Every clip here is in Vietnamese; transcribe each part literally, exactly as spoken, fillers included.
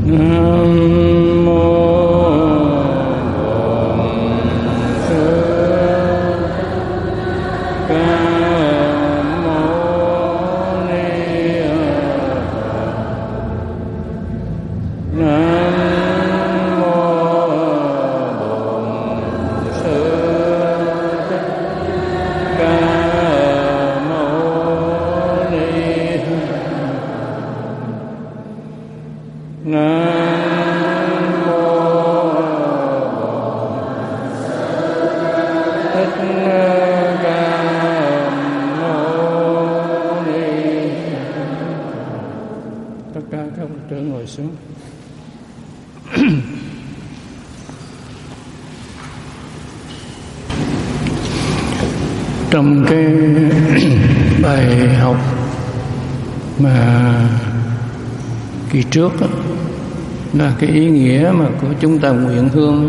Trong cái bài học mà kỳ trước đó, là cái ý nghĩa mà của chúng ta nguyện hương,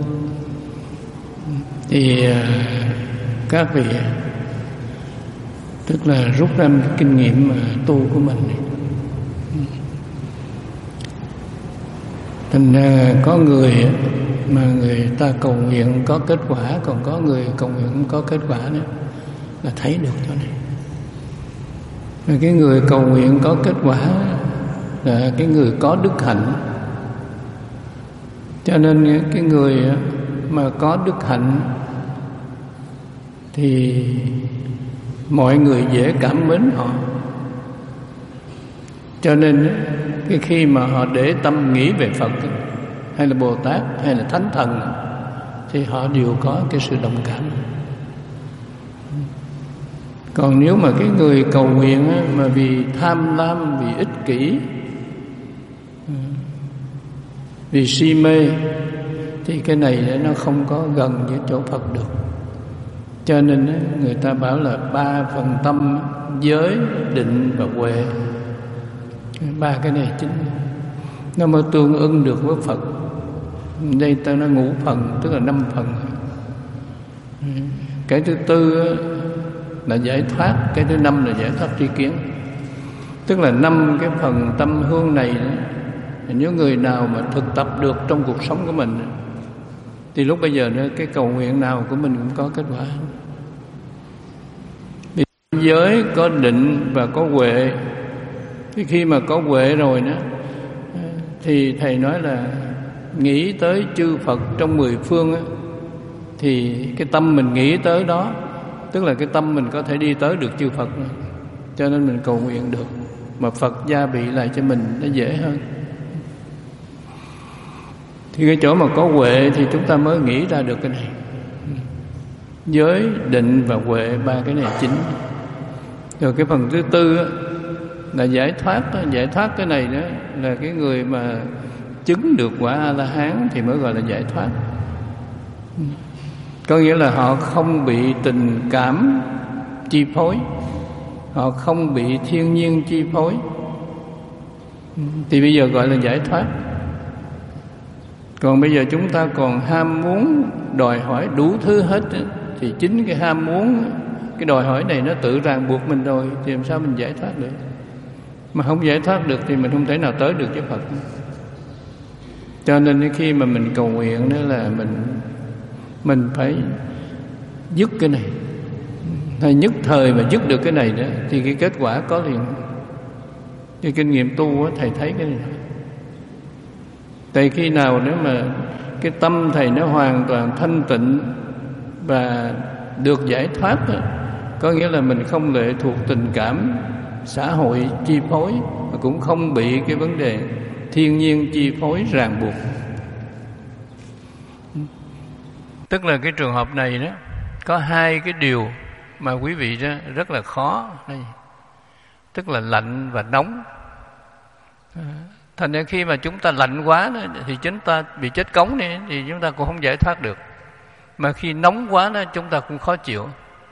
thì các vị tức là rút ra cái kinh nghiệm mà tu của mình. Thành ra có người mà người ta cầu nguyện có kết quả, còn có người cầu nguyện không có kết quả nữa, là thấy được chỗ này. Và cái người cầu nguyện có kết quả là cái người có đức hạnh. Cho nên cái người mà có đức hạnh thì mọi người dễ cảm mến họ. Cho nên cái khi mà họ để tâm nghĩ về Phật hay là Bồ Tát hay là Thánh Thần thì họ đều có cái sự đồng cảm. Còn nếu mà cái người cầu nguyện á, mà vì tham lam, vì ích kỷ, vì si mê, thì cái này nó không có gần với chỗ Phật được. Cho nên á, người ta bảo là ba phần tâm: giới, định và huệ. Ba cái này chính nó mới tương ưng được với Phật. Đây ta nói ngũ phần, tức là năm phần. Cái thứ tư á, là giải thoát. Cái thứ năm là giải thoát tri kiến. Tức là năm cái phần tâm hương này đó, nếu người nào mà thực tập được trong cuộc sống của mình thì lúc bây giờ đó, cái cầu nguyện nào của mình cũng có kết quả. Vì giới có định và có huệ. Thì khi mà có huệ rồi đó, thì thầy nói là nghĩ tới chư Phật trong mười phương á, thì cái tâm mình nghĩ tới đó, tức là cái tâm mình có thể đi tới được chư Phật. Cho nên mình cầu nguyện được, mà Phật gia bị lại cho mình nó dễ hơn. Thì cái chỗ mà có huệ thì chúng ta mới nghĩ ra được cái này. Giới, định và huệ, ba cái này chính. Rồi cái phần thứ tư á, là giải thoát. Giải thoát cái này đó là cái người mà chứng được quả A-la-hán thì mới gọi là giải thoát. Có nghĩa là họ không bị tình cảm chi phối, họ không bị thiên nhiên chi phối, thì bây giờ gọi là giải thoát. Còn bây giờ chúng ta còn ham muốn đòi hỏi đủ thứ hết, thì chính cái ham muốn, cái đòi hỏi này nó tự ràng buộc mình rồi, thì làm sao mình giải thoát được? Mà không giải thoát được thì mình không thể nào tới được với Phật. Cho nên khi mà mình cầu nguyện đó là mình mình phải dứt cái này, hay nhất thời mà dứt được cái này đó thì cái kết quả có liền. Cái kinh nghiệm tu á, thầy thấy cái này. Tại khi nào nếu mà cái tâm thầy nó hoàn toàn thanh tịnh và được giải thoát đó, có nghĩa là mình không lệ thuộc tình cảm xã hội chi phối, mà cũng không bị cái vấn đề thiên nhiên chi phối ràng buộc. Tức là cái trường hợp này đó có hai cái điều mà quý vị đó rất là khó. Tức là lạnh và nóng. Thành ra khi mà chúng ta lạnh quá đó, thì chúng ta bị chết cống này, thì chúng ta cũng không giải thoát được. Mà khi nóng quá đó, chúng ta cũng khó chịu.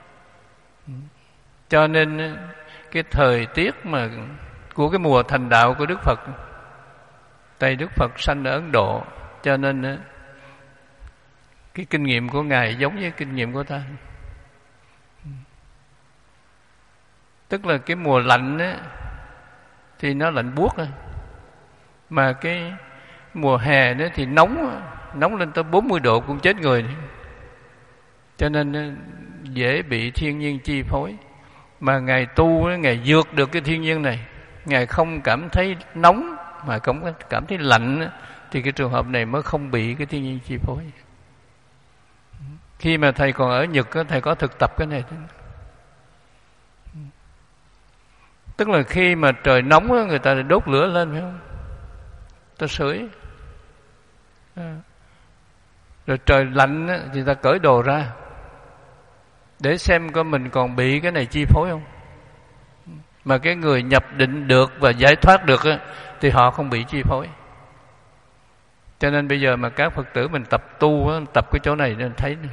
Cho nên cái thời tiết mà của cái mùa thành đạo của Đức Phật, tại Đức Phật sanh ở Ấn Độ, cho nên cái kinh nghiệm của Ngài giống với kinh nghiệm của ta. Tức là cái mùa lạnh á, thì nó lạnh buốt thôi. Mà cái Mùa hè nữa thì nóng, nóng lên tới bốn mươi độ cũng chết người. Cho nên dễ bị thiên nhiên chi phối. Mà Ngài tu, Ngài vượt được cái thiên nhiên này, Ngài không cảm thấy nóng mà cũng cảm thấy lạnh, thì cái trường hợp này mới không bị cái thiên nhiên chi phối. Khi mà thầy còn ở Nhật, thầy có thực tập cái này. Tức là khi mà trời nóng, người ta đốt lửa lên, phải không? Ta sưởi. Rồi trời lạnh thì ta cởi đồ ra, để xem coi mình còn bị cái này chi phối không. Mà cái người nhập định được và giải thoát được thì họ không bị chi phối. Cho nên bây giờ mà các Phật tử mình tập tu, tập cái chỗ này nên thấy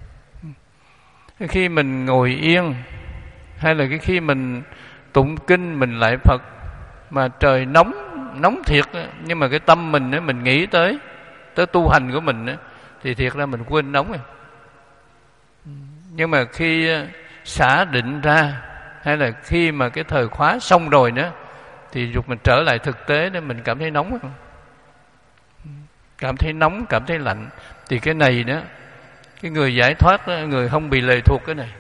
khi mình ngồi yên, hay là cái khi mình tụng kinh, mình lại Phật, mà trời nóng, nóng thiệt, nhưng mà cái tâm mình mình nghĩ tới tới tu hành của mình, thì thiệt ra mình quên nóng rồi. Nhưng mà khi xả định ra, hay là khi mà cái thời khóa xong rồi nữa, thì dục mình trở lại thực tế để mình cảm thấy nóng không? Cảm thấy nóng, cảm thấy lạnh. Thì cái này đó, cái người giải thoát đó, người không bị lệ thuộc cái này.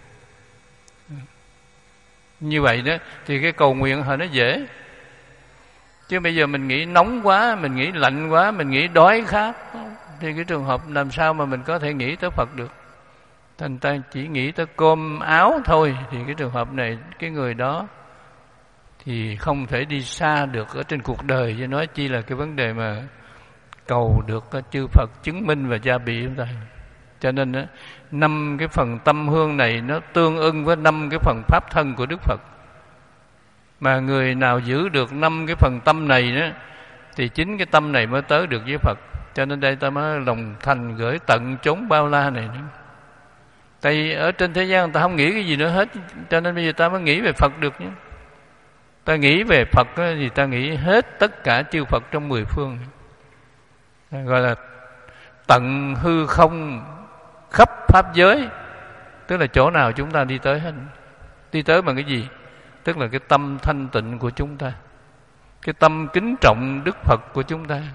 Như vậy đó thì cái cầu nguyện họ nó dễ. Chứ bây giờ mình nghĩ nóng quá, mình nghĩ lạnh quá, mình nghĩ đói khát, thì cái trường hợp làm sao mà mình có thể nghĩ tới Phật được. Thành ta chỉ nghĩ tới cơm áo thôi, thì cái trường hợp này, cái người đó thì không thể đi xa được ở trên cuộc đời, chứ nói chi là cái vấn đề mà cầu được chư Phật chứng minh và gia bị chúng ta. Cho nên đó, năm cái phần tâm hương này nó tương ưng với năm cái phần pháp thân của Đức Phật. Mà người nào giữ được năm cái phần tâm này đó, thì chính cái tâm này mới tới được với Phật. Cho nên đây ta mới lòng thành gửi tận chốn bao la này nữa. Tại vì ở trên thế gian ta không nghĩ cái gì nữa hết, cho nên bây giờ ta mới nghĩ về Phật được nhé. Ta nghĩ về Phật thì ta nghĩ hết tất cả chư Phật trong mười phương, gọi là tận hư không khắp pháp giới. Tức là chỗ nào chúng ta đi tới hết. Đi tới bằng cái gì? Tức là cái tâm thanh tịnh của chúng ta, cái tâm kính trọng Đức Phật của chúng ta,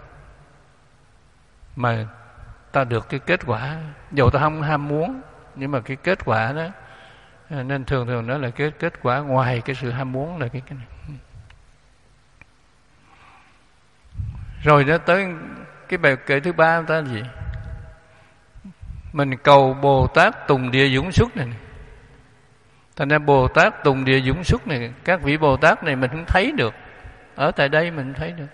mà ta được cái kết quả. Dầu ta không ham muốn, nhưng mà cái kết quả đó, nên thường thường nói là cái kết quả ngoài cái sự ham muốn là cái cái này. Rồi nó tới cái bài kệ thứ ba ta là gì? Mình cầu Bồ Tát Tùng Địa Dũng Xuất này. Thành ra Bồ Tát Tùng Địa Dũng Xuất này, các vị Bồ Tát này mình không thấy được. Ở tại đây mình không thấy được.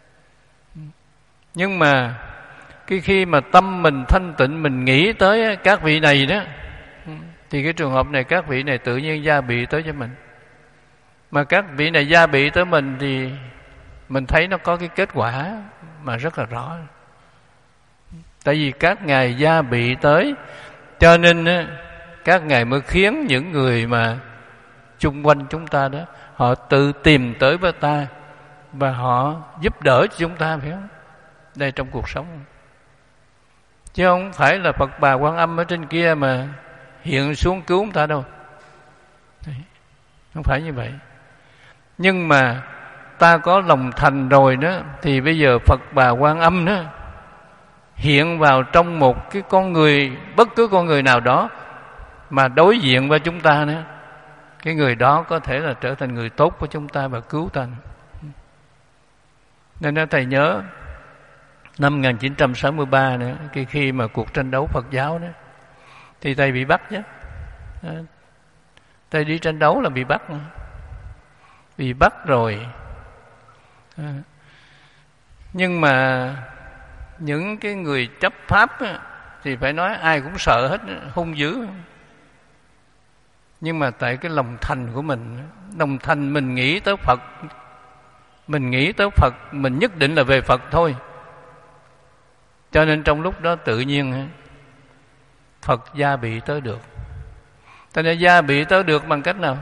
Nhưng mà cái khi mà tâm mình thanh tịnh, mình nghĩ tới các vị này đó, thì cái trường hợp này các vị này tự nhiên gia bị tới cho mình. Mà các vị này gia bị tới mình thì mình thấy nó có cái kết quả mà rất là rõ. Tại vì các ngài gia bị tới, cho nên các ngài mới khiến những người mà chung quanh chúng ta đó, họ tự tìm tới với ta và họ giúp đỡ cho chúng ta, phải không? Đây trong cuộc sống, chứ không phải là Phật Bà Quan Âm ở trên kia mà hiện xuống cứu chúng ta đâu. Đấy, không phải như vậy. Nhưng mà ta có lòng thành rồi đó, thì bây giờ Phật Bà Quan Âm đó hiện vào trong một cái con người, bất cứ con người nào đó mà đối diện với chúng ta nữa, cái người đó có thể là trở thành người tốt của chúng ta và cứu ta. Nên đó, thầy nhớ năm một nghìn chín trăm sáu mươi ba nữa, cái khi mà cuộc tranh đấu Phật giáo đó, thì thầy bị bắt chứ. Thầy đi tranh đấu là bị bắt, bị bắt rồi. Nhưng mà những cái người chấp pháp á, thì phải nói ai cũng sợ hết, hung dữ. Nhưng mà tại cái lòng thành của mình, lòng thành mình nghĩ tới Phật, mình nghĩ tới Phật, mình nhất định là về Phật thôi. Cho nên trong lúc đó tự nhiên Phật gia bị tới được. Cho nên gia bị tới được bằng cách nào?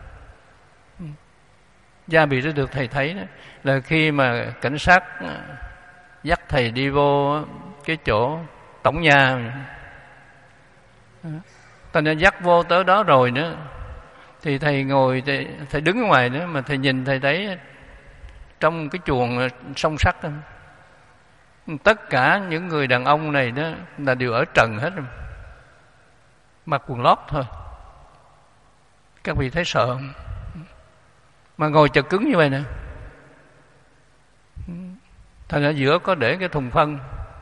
Gia bị tới được thầy thấy đó, là khi mà cảnh sát dắt thầy đi vô cái chỗ tổng nhà, ta nên dắt vô tới đó rồi nữa, thì thầy ngồi, thầy, thầy đứng ở ngoài nữa, mà thầy nhìn thầy thấy trong cái chuồng song sắt đó, Tất cả những người đàn ông này đó là đều ở trần hết, mặc quần lót thôi. Các vị thấy sợ không? Mà ngồi chật cứng như vậy nè. Thành ở giữa có để cái thùng phân.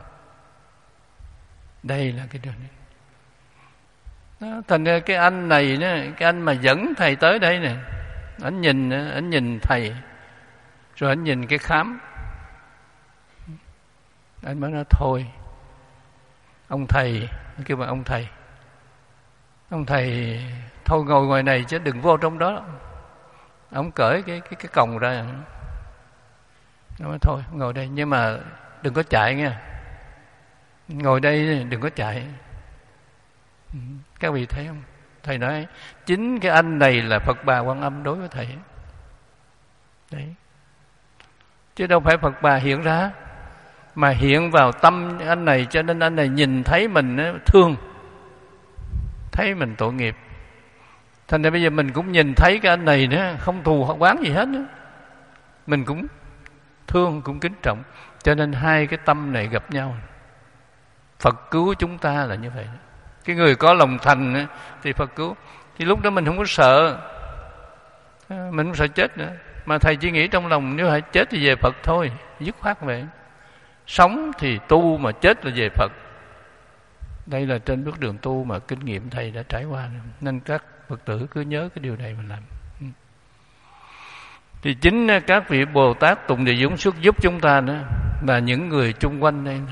Đây là cái đường này. Đó, thành ra cái anh này đó, cái anh mà dẫn thầy tới đây nè, anh nhìn anh nhìn thầy, rồi anh nhìn cái khám, anh mới nói thôi, ông thầy, kêu mà ông thầy, ông thầy thôi ngồi ngoài này chứ đừng vô trong đó. Ông cởi cái cái cái còng ra, nó nói thôi ngồi đây, nhưng mà đừng có chạy nha, ngồi đây đừng có chạy. Các vị thấy không? Thầy nói chính cái anh này là Phật Bà Quan Âm đối với thầy đấy, chứ đâu phải Phật Bà hiện ra, mà hiện vào tâm anh này, cho nên anh này nhìn thấy mình thương, thấy mình tội nghiệp. Thành ra bây giờ mình cũng nhìn thấy cái anh này nữa, không thù oán gì hết nữa, mình cũng thương, cũng kính trọng. Cho nên hai cái tâm này gặp nhau, Phật cứu chúng ta là như vậy. Cái người có lòng thành thì Phật cứu. Thì lúc đó mình không có sợ, mình không sợ chết nữa. Mà thầy chỉ nghĩ trong lòng nếu phải chết thì về Phật thôi, dứt khoát vậy. Sống thì tu, mà chết là về Phật. Đây là trên bước đường tu mà kinh nghiệm thầy đã trải qua, nên các Phật tử cứ nhớ cái điều này mà làm. Thì chính các vị Bồ Tát Tùng Địa Dũng Xuất giúp chúng ta nữa là những người chung quanh đây.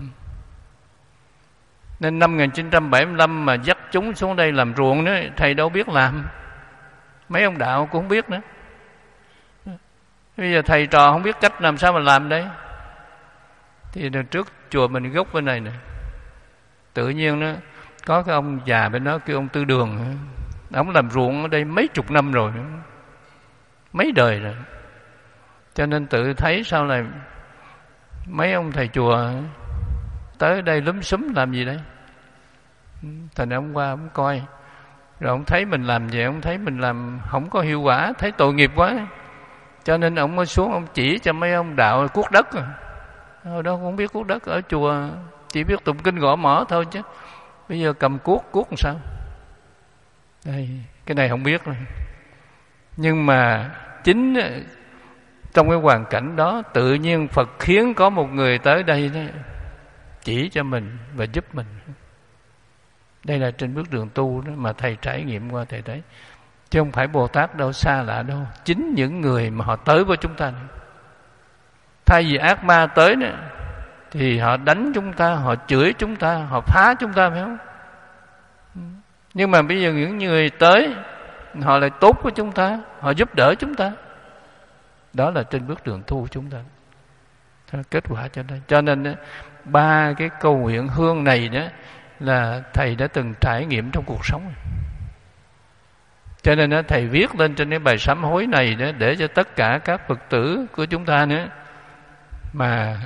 Nên năm một nghìn chín trăm bảy mươi lăm mà dắt chúng xuống đây làm ruộng nữa, thầy đâu biết làm, mấy ông đạo cũng không biết nữa. Bây giờ thầy trò không biết cách làm sao mà làm đấy. Thì trước chùa mình gốc bên này nè, tự nhiên nó có cái ông già bên đó, kêu ông Tư Đường, ông làm ruộng ở đây mấy chục năm rồi, mấy đời rồi. Cho nên tự thấy sau này mấy ông thầy chùa tới đây lúm xúm làm gì đấy. Thành ông qua ông coi, rồi ông thấy mình làm vậy, ông thấy mình làm không có hiệu quả, thấy tội nghiệp quá, cho nên ông mới xuống ông chỉ cho mấy ông đạo cuốc đất. Hồi đó không biết cuốc đất, ở chùa chỉ biết tụng kinh gõ mỏ thôi, chứ bây giờ cầm cuốc cuốc làm sao đây, cái này không biết rồi. Nhưng mà chính trong cái hoàn cảnh đó, tự nhiên Phật khiến có một người tới đây đó, chỉ cho mình và giúp mình. Đây là trên bước đường tu đó mà thầy trải nghiệm qua thầy thấy, chứ không phải Bồ Tát đâu, xa lạ đâu. Chính những người mà họ tới với chúng ta này. Thay vì ác ma tới nữa thì họ đánh chúng ta, họ chửi chúng ta, họ phá chúng ta, phải không? Nhưng mà bây giờ những người tới họ lại tốt với chúng ta, họ giúp đỡ chúng ta. Đó là trên bước đường tu chúng ta. Đó là kết quả cho nên. Cho nên ba cái câu nguyện hương này đó là thầy đã từng trải nghiệm trong cuộc sống. Cho nên đó, thầy viết lên trên cái bài sám hối này đó, để cho tất cả các Phật tử của chúng ta nữa mà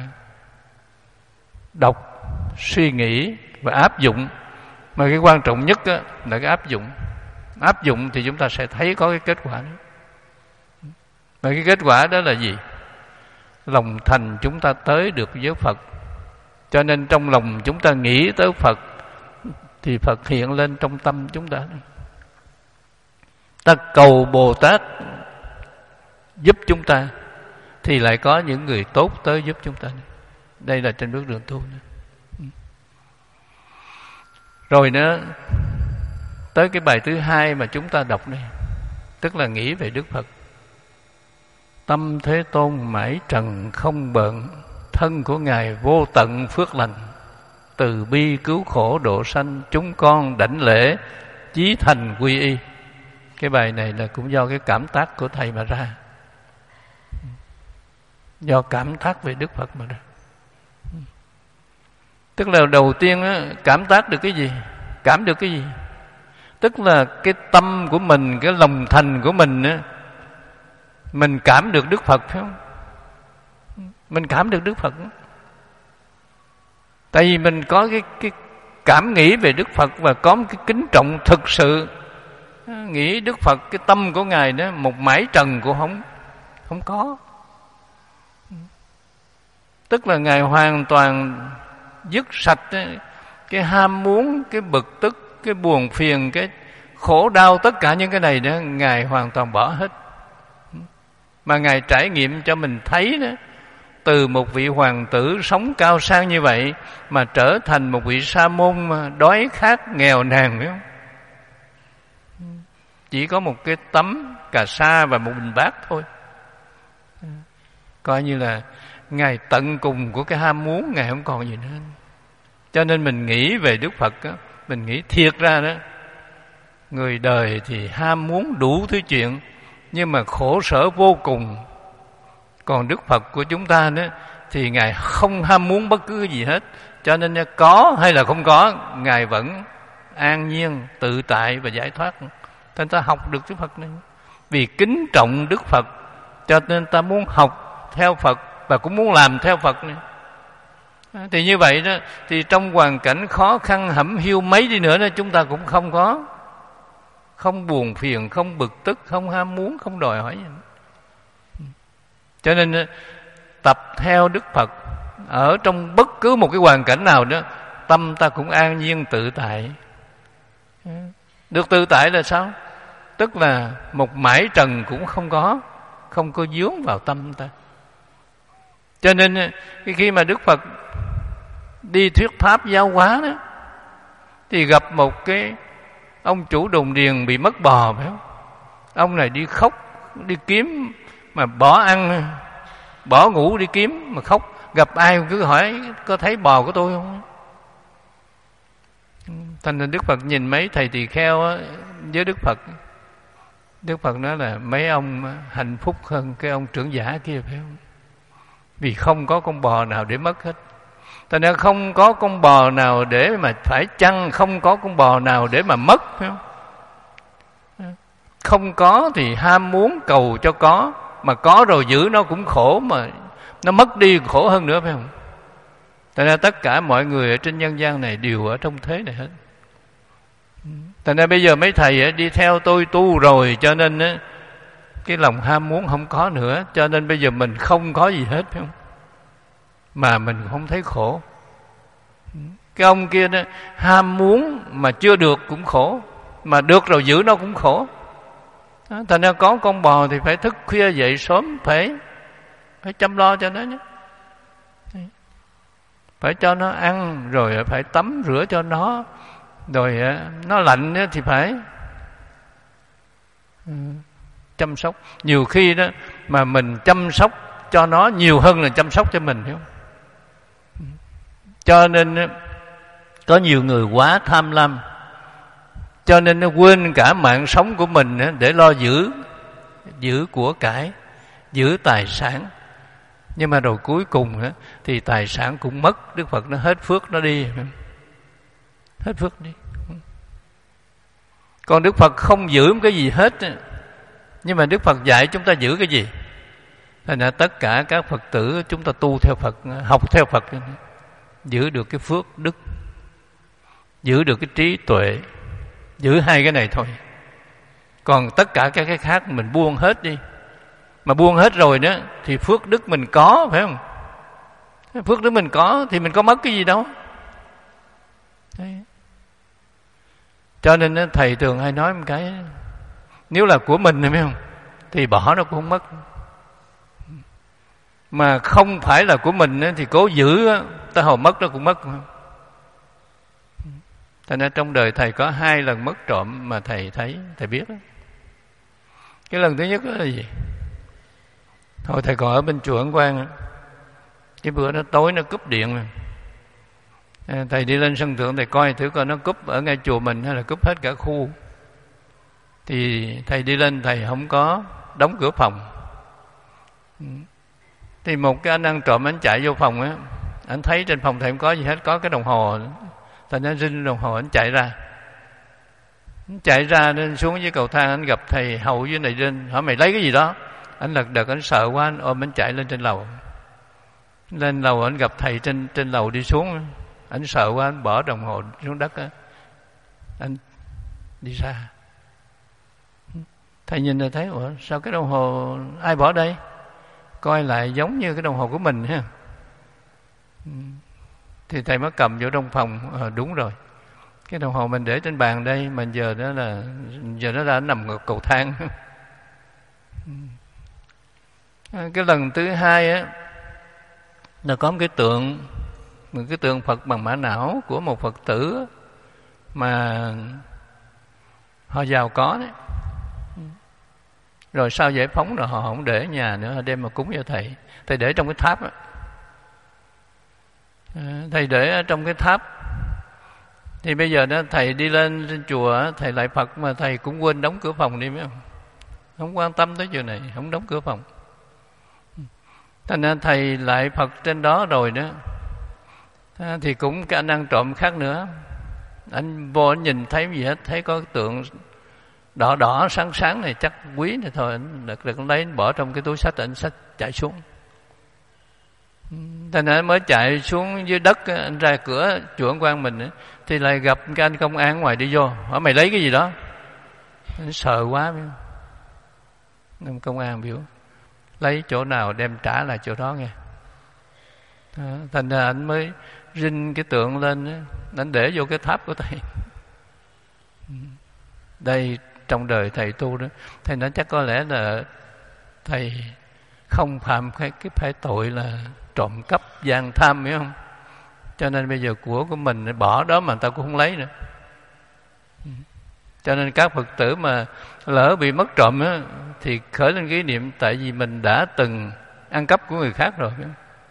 đọc, suy nghĩ và áp dụng. Mà cái quan trọng nhất đó là cái áp dụng. Áp dụng thì chúng ta sẽ thấy có cái kết quả đó. Và cái kết quả đó là gì? Lòng thành chúng ta tới được với Phật. Cho nên trong lòng chúng ta nghĩ tới Phật thì Phật hiện lên trong tâm chúng ta. Ta cầu Bồ Tát giúp chúng ta thì lại có những người tốt tới giúp chúng ta. Đây là trên bước đường tu. Rồi nữa, tới cái bài thứ hai mà chúng ta đọc đây, tức là nghĩ về Đức Phật. Tâm Thế Tôn mãi trần không bận, thân của Ngài vô tận phước lành, từ bi cứu khổ độ sanh, chúng con đảnh lễ chí thành quy y. Cái bài này là cũng do cái cảm tác của thầy mà ra, do cảm thác về Đức Phật mà ra. Tức là đầu tiên á, cảm tác được cái gì? Cảm được cái gì? Tức là cái tâm của mình, cái lòng thành của mình á, mình cảm được Đức Phật, phải không? Mình cảm được Đức Phật. Tại vì mình có cái, cái cảm nghĩ về Đức Phật và có một cái kính trọng thực sự. Nghĩ Đức Phật, cái tâm của Ngài đó, một mãi trần cũng không, không có. Tức là Ngài hoàn toàn dứt sạch cái ham muốn, cái bực tức, cái buồn phiền, cái khổ đau, tất cả những cái này đó Ngài hoàn toàn bỏ hết. Mà Ngài trải nghiệm cho mình thấy đó, từ một vị hoàng tử sống cao sang như vậy mà trở thành một vị sa môn đói khát nghèo nàn, phải không? Chỉ có một cái tấm cà sa và một bình bát thôi. Coi như là Ngài tận cùng của cái ham muốn, Ngài không còn gì nữa. Cho nên mình nghĩ về Đức Phật đó, mình nghĩ thiệt ra đó, người đời thì ham muốn đủ thứ chuyện, nhưng mà khổ sở vô cùng. Còn Đức Phật của chúng ta đó thì Ngài không ham muốn bất cứ gì hết. Cho nên có hay là không có, Ngài vẫn an nhiên, tự tại và giải thoát. Nên ta học được Đức Phật này. Vì kính trọng Đức Phật, cho nên ta muốn học theo Phật và cũng muốn làm theo Phật này. Thì như vậy đó, thì trong hoàn cảnh khó khăn hẩm hiu mấy đi nữa đó, chúng ta cũng không có, không buồn phiền, không bực tức, không ham muốn, không đòi hỏi gì. Cho nên tập theo Đức Phật ở trong bất cứ một cái hoàn cảnh nào đó, tâm ta cũng an nhiên tự tại. Được tự tại là sao? Tức là một mải trần cũng không có, không có vướng vào tâm ta. Cho nên khi mà Đức Phật đi thuyết pháp giáo hóa đó, thì gặp một cái ông chủ đồn điền bị mất bò, phải không? Ông này đi khóc, đi kiếm mà bỏ ăn, bỏ ngủ đi kiếm mà khóc. Gặp ai cứ hỏi có thấy bò của tôi không? Thành ra Đức Phật nhìn mấy thầy tỳ kheo á, với Đức Phật, Đức Phật nói là mấy ông hạnh phúc hơn cái ông trưởng giả kia, phải không? Vì không có con bò nào để mất hết. Thành ra không có con bò nào để mà phải chăn, không có con bò nào để mà mất, phải không? Không có thì ham muốn cầu cho có, mà có rồi giữ nó cũng khổ, mà nó mất đi khổ hơn nữa, phải không? Thành ra tất cả mọi người ở trên nhân gian này đều ở trong thế này hết. Thành ra bây giờ mấy thầy đi theo tôi tu rồi, cho nên cái lòng ham muốn không có nữa. Cho nên bây giờ mình không có gì hết, phải không? Mà mình không thấy khổ. Cái ông kia đó, ham muốn mà chưa được cũng khổ, mà được rồi giữ nó cũng khổ. Đó, thành ra có con bò thì phải thức khuya dậy sớm, phải phải chăm lo cho nó nhé. Phải cho nó ăn, rồi phải tắm rửa cho nó, rồi nó lạnh thì phải chăm sóc. Nhiều khi đó mà mình chăm sóc cho nó nhiều hơn là chăm sóc cho mình, hiểu không? Cho nên có nhiều người quá tham lam, cho nên nó quên cả mạng sống của mình để lo giữ giữ của cải, giữ tài sản. Nhưng mà rồi cuối cùng thì tài sản cũng mất. Đức Phật nó hết phước nó đi, hết phước đi. Còn Đức Phật không giữ cái gì hết, nhưng mà Đức Phật dạy chúng ta giữ cái gì? Thành ra tất cả các Phật tử chúng ta tu theo Phật, học theo Phật, giữ được cái phước đức, giữ được cái trí tuệ, giữ hai cái này thôi. Còn tất cả các cái khác mình buông hết đi. Mà buông hết rồi đó thì phước đức mình có, phải không? Phước đức mình có thì mình có mất cái gì đâu. Đấy. Cho nên thầy thường hay nói một cái, nếu là của mình, phải không, thì bỏ nó cũng không mất. Mà không phải là của mình thì cố giữ, ta hồi mất nó cũng mất. Thành ra trong đời thầy có hai lần mất trộm mà thầy thấy, thầy biết đó. Cái lần thứ nhất đó là gì? Hồi thầy còn ở bên chùa Ấn Quang, cái bữa nó tối nó cúp điện rồi. Thầy đi lên sân thượng thầy coi thử coi nó cúp ở ngay chùa mình hay là cúp hết cả khu. Thì thầy đi lên thầy không có đóng cửa phòng. Thì một cái anh ăn trộm, anh chạy vô phòng á, anh thấy trên phòng thầy không có gì hết, có cái đồng hồ. Thành ra rinh đồng hồ, anh chạy ra. Anh chạy ra nên xuống dưới cầu thang, anh gặp thầy hầu dưới này lên, hỏi mày lấy cái gì đó. Anh lật đật, anh sợ quá, anh ôm anh chạy lên trên lầu. Lên lầu anh gặp thầy trên trên lầu đi xuống, anh sợ quá, anh bỏ đồng hồ xuống đất á. Anh đi ra. Thầy nhìn rồi thấy, ủa sao cái đồng hồ ai bỏ đây? Coi lại giống như cái đồng hồ của mình ha. Thì thầy mới cầm vô trong phòng. À, đúng rồi, cái đồng hồ mình để trên bàn đây, mà giờ đó là giờ nó đã nằm ở cầu thang. À, cái lần thứ hai á là có một cái tượng, một cái tượng Phật bằng mã não của một Phật tử mà họ giàu có đấy. Rồi sau giải phóng rồi họ không để ở nhà nữa, họ đem mà cúng cho thầy. Thầy để trong cái tháp á. À, thầy để ở trong cái tháp. Thì bây giờ đó thầy đi lên trên chùa, thầy lại Phật mà thầy cũng quên đóng cửa phòng đi, biết không? Không quan tâm tới chuyện này, không đóng cửa phòng. Thành ra thầy lại Phật trên đó rồi đó, à, thì cũng cái anh ăn trộm khác nữa. Anh vô anh nhìn thấy gì hết, thấy có cái tượng đỏ đỏ sáng sáng này chắc quý này thôi, anh được, được lấy anh bỏ trong cái túi sách, anh xách chạy xuống. Thành ra mới chạy xuống dưới đất, anh ra cửa chùa Quang Minh ấy, thì lại gặp cái anh công an ngoài đi vô, hỏi mày lấy cái gì đó. Anh sợ quá, biết không? Công an biểu lấy chỗ nào đem trả lại chỗ đó nghe. Đó, thành ra anh mới rinh cái tượng lên đó, anh để vô cái tháp của thầy. Đây trong đời thầy tu đó, thầy nói chắc có lẽ là thầy không phạm cái, cái phải tội là trộm cắp gian tham, hiểu không? Cho nên bây giờ của của mình bỏ đó mà người ta cũng không lấy nữa. Cho nên các Phật tử mà lỡ bị mất trộm á, thì khởi lên cái niệm tại vì mình đã từng ăn cắp của người khác rồi.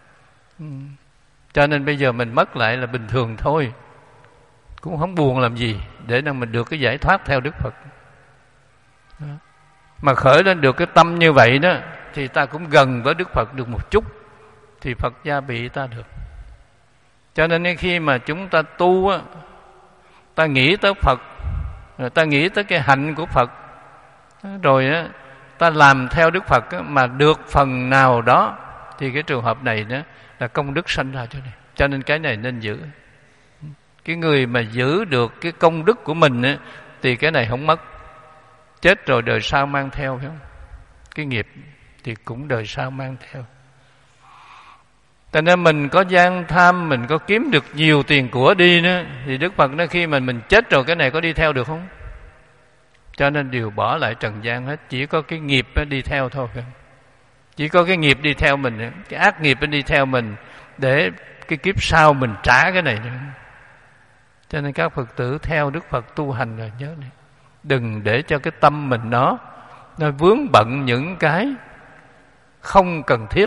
Cho nên bây giờ mình mất lại là bình thường thôi, cũng không buồn làm gì, để năng mình được cái giải thoát theo Đức Phật. Đó. Mà khởi lên được cái tâm như vậy đó, thì ta cũng gần với Đức Phật được một chút, thì Phật gia bị ta được. Cho nên khi mà chúng ta tu á, ta nghĩ tới Phật, rồi ta nghĩ tới cái hạnh của Phật, rồi á, ta làm theo Đức Phật á, mà được phần nào đó, thì cái trường hợp này đó là công đức sanh ra cho này. Cho nên cái này nên giữ. Cái người mà giữ được cái công đức của mình á, thì cái này không mất. Chết rồi đời sau mang theo, phải không? Cái nghiệp thì cũng đời sau mang theo. Cho nên mình có gian tham, mình có kiếm được nhiều tiền của đi nữa, thì Đức Phật nói khi mà mình chết rồi cái này có đi theo được không? Cho nên đều bỏ lại trần gian hết, chỉ có cái nghiệp đi theo thôi, phải không? Chỉ có cái nghiệp đi theo mình, cái ác nghiệp đi theo mình, để cái kiếp sau mình trả cái này nữa. Cho nên các Phật tử theo Đức Phật tu hành rồi nhớ này, đừng để cho cái tâm mình nó nó vướng bận những cái không cần thiết.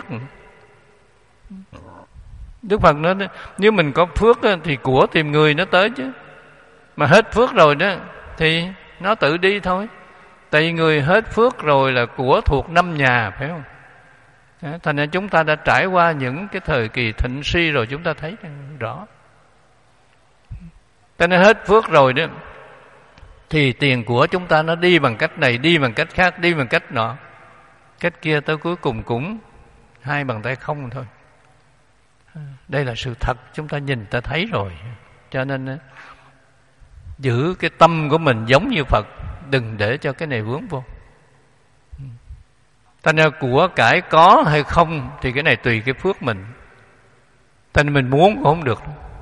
Đức Phật nói nếu mình có phước thì của tìm người nó tới chứ, mà hết phước rồi đó thì nó tự đi thôi. Tại vì người hết phước rồi là của thuộc năm nhà, phải không? Thành ra chúng ta đã trải qua những cái thời kỳ thịnh suy rồi, chúng ta thấy rõ. Cho nên hết phước rồi đó, thì tiền của chúng ta nó đi bằng cách này, đi bằng cách khác, đi bằng cách nọ, cách kia, tới cuối cùng cũng hai bàn tay không thôi. Đây là sự thật, chúng ta nhìn ta thấy rồi. Cho nên giữ cái tâm của mình giống như Phật, đừng để cho cái này vướng vô. Thành ra của cải có hay không thì cái này tùy cái phước mình. Thành ra mình muốn cũng không được,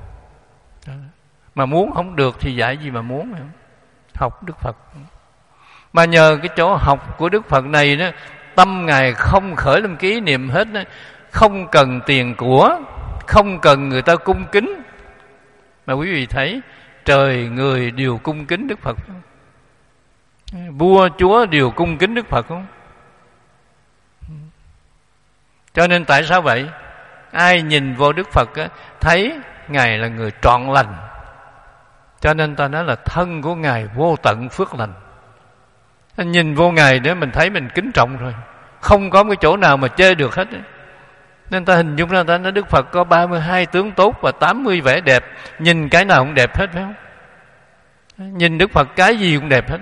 mà muốn không được thì dạy gì mà muốn. Học Đức Phật, mà nhờ cái chỗ học của Đức Phật này đó, tâm Ngài không khởi lên cái ý niệm hết đó, không cần tiền của, không cần người ta cung kính. Mà quý vị thấy trời người đều cung kính Đức Phật, vua chúa đều cung kính Đức Phật không? Cho nên tại sao vậy? Ai nhìn vô Đức Phật á, thấy Ngài là người trọn lành. Cho nên ta nói là thân của Ngài vô tận phước lành. Nhìn vô Ngài để mình thấy mình kính trọng rồi, không có cái chỗ nào mà chê được hết. Nên ta hình dung ra ta nói Đức Phật có ba mươi hai tướng tốt và tám mươi vẻ đẹp, nhìn cái nào cũng đẹp hết, phải không? Nhìn Đức Phật cái gì cũng đẹp hết.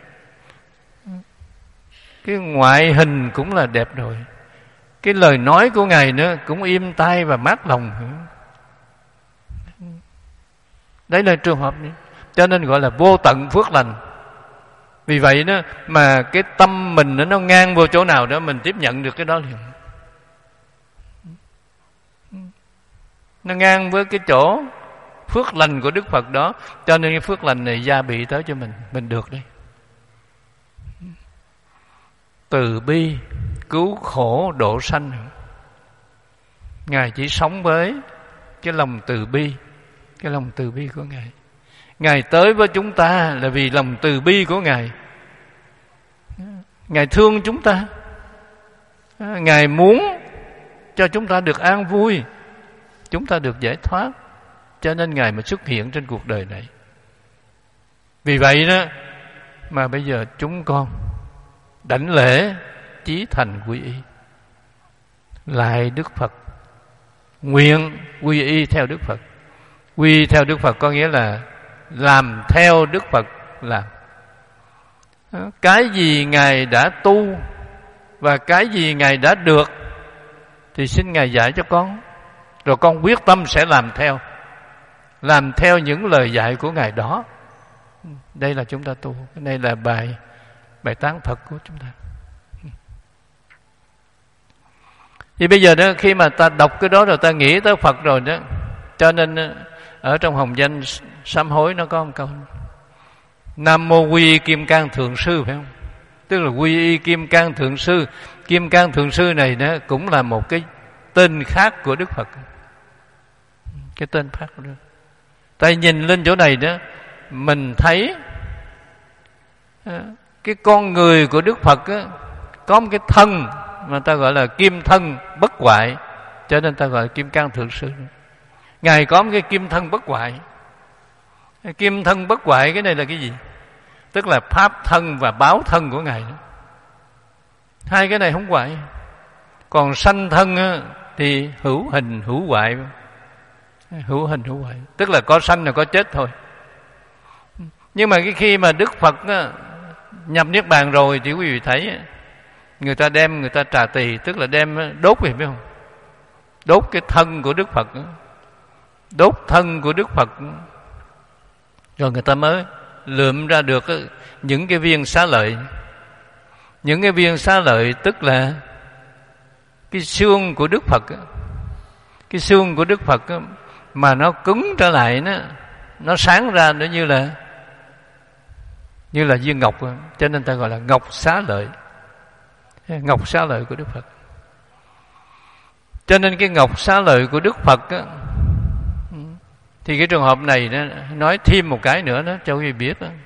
Cái ngoại hình cũng là đẹp rồi, cái lời nói của Ngài nữa cũng im tai và mát lòng. Đấy là trường hợp này. Cho nên gọi là vô tận phước lành. Vì vậy đó mà cái tâm mình nó ngang vô chỗ nào đó, mình tiếp nhận được cái đó liền. nó ngang với cái chỗ phước lành của Đức Phật đó. Cho nên cái phước lành này gia bị tới cho mình, mình được đây. Từ bi cứu khổ độ sanh, Ngài chỉ sống với cái lòng từ bi, cái lòng từ bi của Ngài. Ngài tới với chúng ta là vì lòng từ bi của Ngài. Ngài thương chúng ta, Ngài muốn cho chúng ta được an vui, chúng ta được giải thoát. Cho nên Ngài mới xuất hiện trên cuộc đời này. Vì vậy đó mà bây giờ chúng con đảnh lễ chí thành quy y, lại Đức Phật, nguyện quy y theo Đức Phật. Quy y theo Đức Phật có nghĩa là làm theo Đức Phật làm. Cái gì Ngài đã tu và cái gì Ngài đã được thì xin Ngài dạy cho con, rồi con quyết tâm sẽ làm theo, làm theo những lời dạy của Ngài đó. Đây là chúng ta tu. Cái này là bài bài tán Phật của chúng ta. Thì bây giờ đó, khi mà ta đọc cái đó rồi ta nghĩ tới Phật rồi đó, cho nên ở trong hồng danh sám hối nó có một câu Nam mô quy y kim cang thượng sư, phải không? Tức là quy y kim cang thượng sư. Kim cang thượng sư này đó cũng là một cái tên khác của Đức Phật, cái tên khác của Đức. Tại nhìn lên chỗ này đó, mình thấy cái con người của Đức Phật á, có một cái thân mà ta gọi là kim thân bất hoại, cho nên ta gọi là kim cang thượng sư. Ngài có một cái kim thân bất hoại. Kim thân bất hoại cái này là cái gì? Tức là pháp thân và báo thân của Ngài đó. Hai cái này không hoại. Còn sanh thân á, thì hữu hình hữu hoại. Hữu hình hữu hoại, tức là có sanh là có chết thôi. Nhưng mà cái khi mà Đức Phật á, nhập Niết Bàn rồi thì quý vị thấy người ta đem người ta trà tỳ, tức là đem đốt, vì biết không? Đốt cái thân của Đức Phật, đốt thân của Đức Phật, rồi người ta mới lượm ra được những cái viên xá lợi. Những cái viên xá lợi tức là cái xương của Đức Phật. Cái xương của Đức Phật mà nó cứng trở lại, nó nó sáng ra, nó như là như là viên ngọc, cho nên ta gọi là ngọc xá lợi. Ngọc xá lợi của Đức Phật. Cho nên cái ngọc xá lợi của Đức Phật á, thì cái trường hợp này nó nói thêm một cái nữa đó cho quý vị biết đó.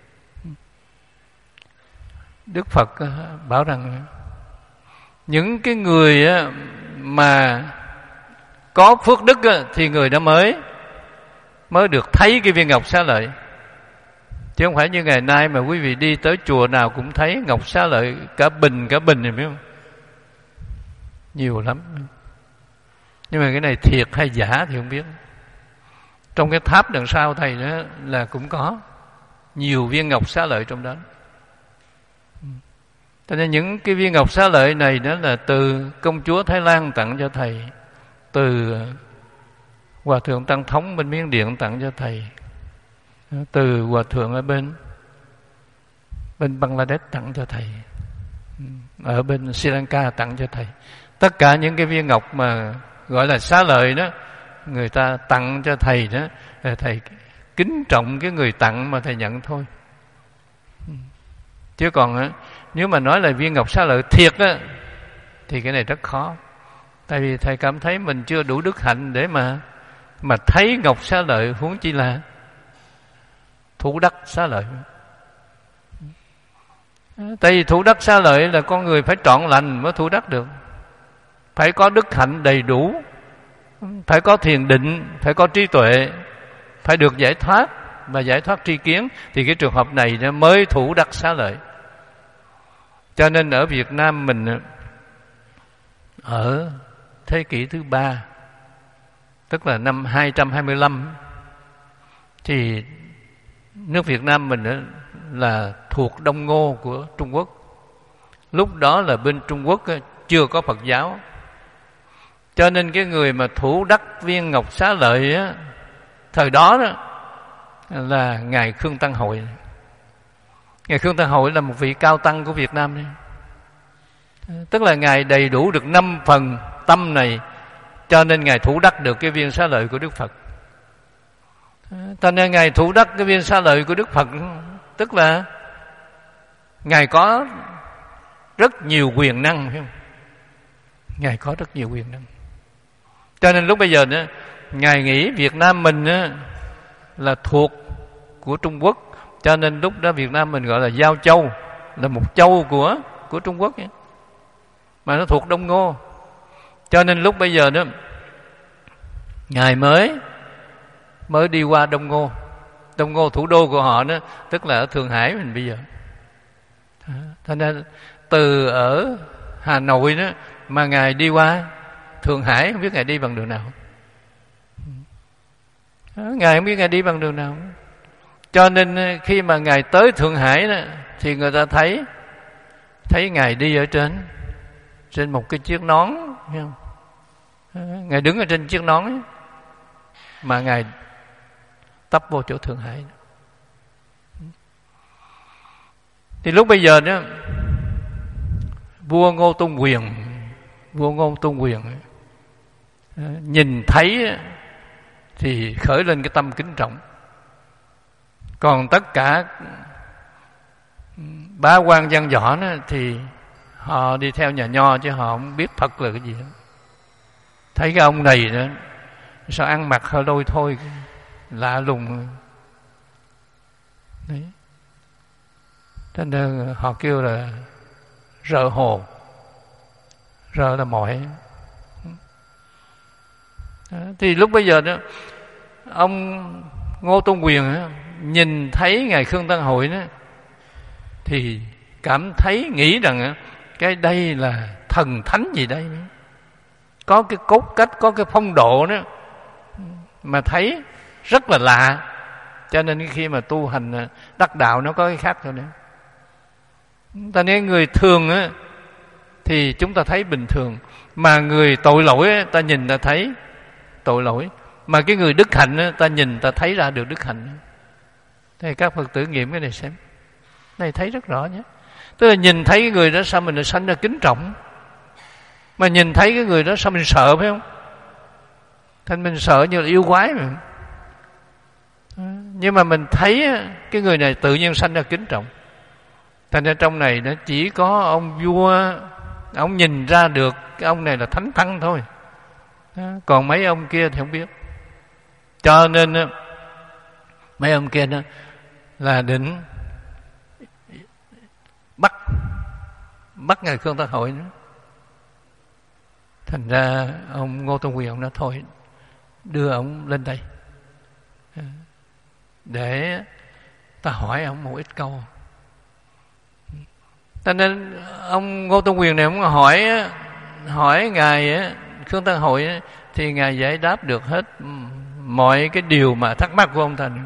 Đức Phật bảo rằng những cái người mà có phước đức thì người đó mới mới được thấy cái viên ngọc xá lợi. Chứ không phải như ngày nay mà quý vị đi tới chùa nào cũng thấy ngọc xá lợi cả bình cả bình, thì biết không? Nhiều lắm. Nhưng mà cái này thiệt hay giả thì không biết. Trong cái tháp đằng sau thầy đó là cũng có nhiều viên ngọc xá lợi trong đó. Cho nên những cái viên ngọc xá lợi này đó là từ công chúa Thái Lan tặng cho thầy, từ Hòa thượng Tăng Thống bên Miến Điện tặng cho thầy, từ Hòa thượng ở bên bên Bangladesh tặng cho thầy, ở bên Sri Lanka tặng cho thầy. Tất cả những cái viên ngọc mà gọi là xá lợi đó, người ta tặng cho thầy đó, thầy kính trọng cái người tặng mà thầy nhận thôi. Chứ còn nếu mà nói là viên ngọc xá lợi thiệt á, thì cái này rất khó. Tại vì thầy cảm thấy mình chưa đủ đức hạnh để mà mà thấy ngọc xá lợi, huống chi là thủ đắc xá lợi. Tại vì thủ đắc xá lợi là con người phải trọn lành mới thủ đắc được. Phải có đức hạnh đầy đủ, phải có thiền định, phải có trí tuệ, phải được giải thoát và giải thoát tri kiến, thì cái trường hợp này nó mới thủ đắc xá lợi. Cho nên ở Việt Nam mình ở thế kỷ thứ ba, tức là năm hai trăm hai mươi lăm, thì nước Việt Nam mình là thuộc Đông Ngô của Trung Quốc. Lúc đó là bên Trung Quốc chưa có Phật giáo, cho nên cái người mà thủ đắc viên ngọc xá lợi á, thời đó đó là ngài Khương Tăng Hội. Ngài Khương Tăng Hội là một vị cao tăng của Việt Nam đấy. Tức là ngài đầy đủ được năm phần tâm này cho nên Ngài thủ đắc được cái viên xá lợi của Đức Phật. Cho nên Ngài thủ đắc cái viên xá lợi của Đức Phật, tức là Ngài có rất nhiều quyền năng, phải không? Ngài có rất nhiều quyền năng. Cho nên lúc bây giờ nữa, Ngài nghĩ Việt Nam mình á, là thuộc của Trung Quốc, cho nên lúc đó Việt Nam mình gọi là Giao Châu, là một châu của của Trung Quốc ấy. Mà nó thuộc Đông Ngô. Cho nên lúc bây giờ đó Ngài mới mới đi qua Đông Ngô. Đông Ngô thủ đô của họ đó, tức là ở Thượng Hải mình bây giờ. Cho nên từ ở Hà Nội đó mà Ngài đi qua Thượng Hải, không biết Ngài đi bằng đường nào. Ngài không biết Ngài đi bằng đường nào. Cho nên khi mà Ngài tới Thượng Hải đó, thì người ta thấy thấy Ngài đi ở trên trên một cái chiếc nón, thấy không? Ngài đứng ở trên chiếc nón ấy, mà Ngài tấp vô chỗ Thượng Hải. Thì lúc bây giờ đó, vua Ngô Tung Quyền, vua Ngô Tung Quyền nhìn thấy thì khởi lên cái tâm kính trọng. Còn tất cả bá quan văn võ đó thì họ đi theo nhà nho, chứ họ không biết Phật là cái gì hết. Thấy cái ông này đó, sao ăn mặc hơi lôi thôi, lạ lùng. Đấy. Cho nên họ kêu là rợ hồ. Rợ là mọi. Đó. Thì lúc bây giờ đó, ông Ngô Tung Quyền đó, nhìn thấy Ngài Khương Tăng Hội đó, thì cảm thấy nghĩ rằng cái đây là thần thánh gì đây, có cái cốt cách, có cái phong độ đó mà thấy rất là lạ. Cho nên khi mà tu hành đắc đạo nó có cái khác thôi nữa. Ta nói người thường á thì chúng ta thấy bình thường, mà người tội lỗi á, ta nhìn ta thấy tội lỗi, mà cái người đức hạnh á, ta nhìn ta thấy ra được đức hạnh. Thế các Phật tử nghiệm cái này xem, này thấy rất rõ nhé. Tức là nhìn thấy cái người đó sao mình lại sanh ra kính trọng, mà nhìn thấy cái người đó sao mình sợ, phải không? Thành mình sợ như là yêu quái mà. Nhưng mà mình thấy cái người này tự nhiên sanh ra kính trọng. Thành ra trong này nó chỉ có ông vua, ông nhìn ra được cái ông này là thánh tăng thôi. Còn mấy ông kia thì không biết. Cho nên mấy ông kia đó là định bắt bắt Ngài Khương Tăng Hội nữa. Thành ra ông Ngô Tung Quyền ông nói thôi, đưa ông lên đây để ta hỏi ông một ít câu. Cho nên ông Ngô Tung Quyền này ông hỏi hỏi Ngài Khương Tăng Hội thì Ngài giải đáp được hết mọi cái điều mà thắc mắc của ông Thành.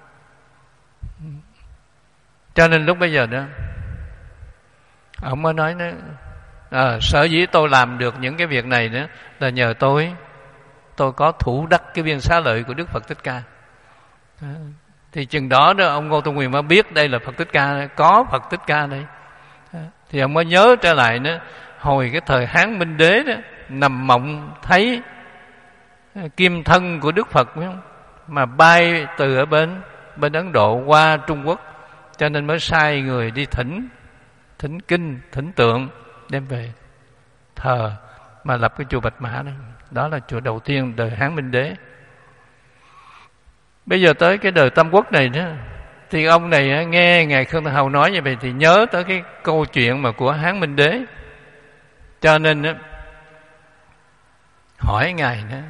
Cho nên lúc bây giờ đó ông mới nói đó, à, sở dĩ tôi làm được những cái việc này đó là nhờ tôi tôi có thủ đắc cái viên xá lợi của Đức Phật Thích Ca. À, thì chừng đó đó ông Ngô Tung Quyền mới biết đây là Phật Thích Ca, có Phật Thích Ca đây. À, thì ông mới nhớ trở lại đó, hồi cái thời Hán Minh Đế đó, nằm mộng thấy kim thân của Đức Phật, phải không? Mà bay từ ở bên bên Ấn Độ qua Trung Quốc, cho nên mới sai người đi thỉnh thỉnh kinh, thỉnh tượng đem về thờ, mà lập cái chùa Bạch Mã đó. Đó là chùa đầu tiên đời Hán Minh Đế. Bây giờ tới cái đời Tam Quốc này đó, thì ông này nghe Ngài Khương Tăng Hầu nói như vậy thì nhớ tới cái câu chuyện mà của Hán Minh Đế, cho nên đó, hỏi Ngài đó,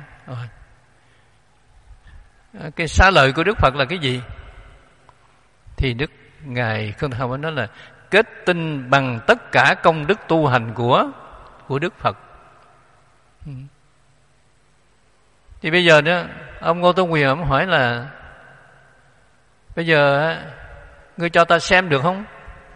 cái xá lợi của Đức Phật là cái gì? Thì Đức Ngài Khương Tăng Hầu nói là kết tinh bằng tất cả công đức tu hành của của Đức Phật. Thì bây giờ đó, ông Ngô Tung Quyền ông hỏi là bây giờ ngươi cho ta xem được không?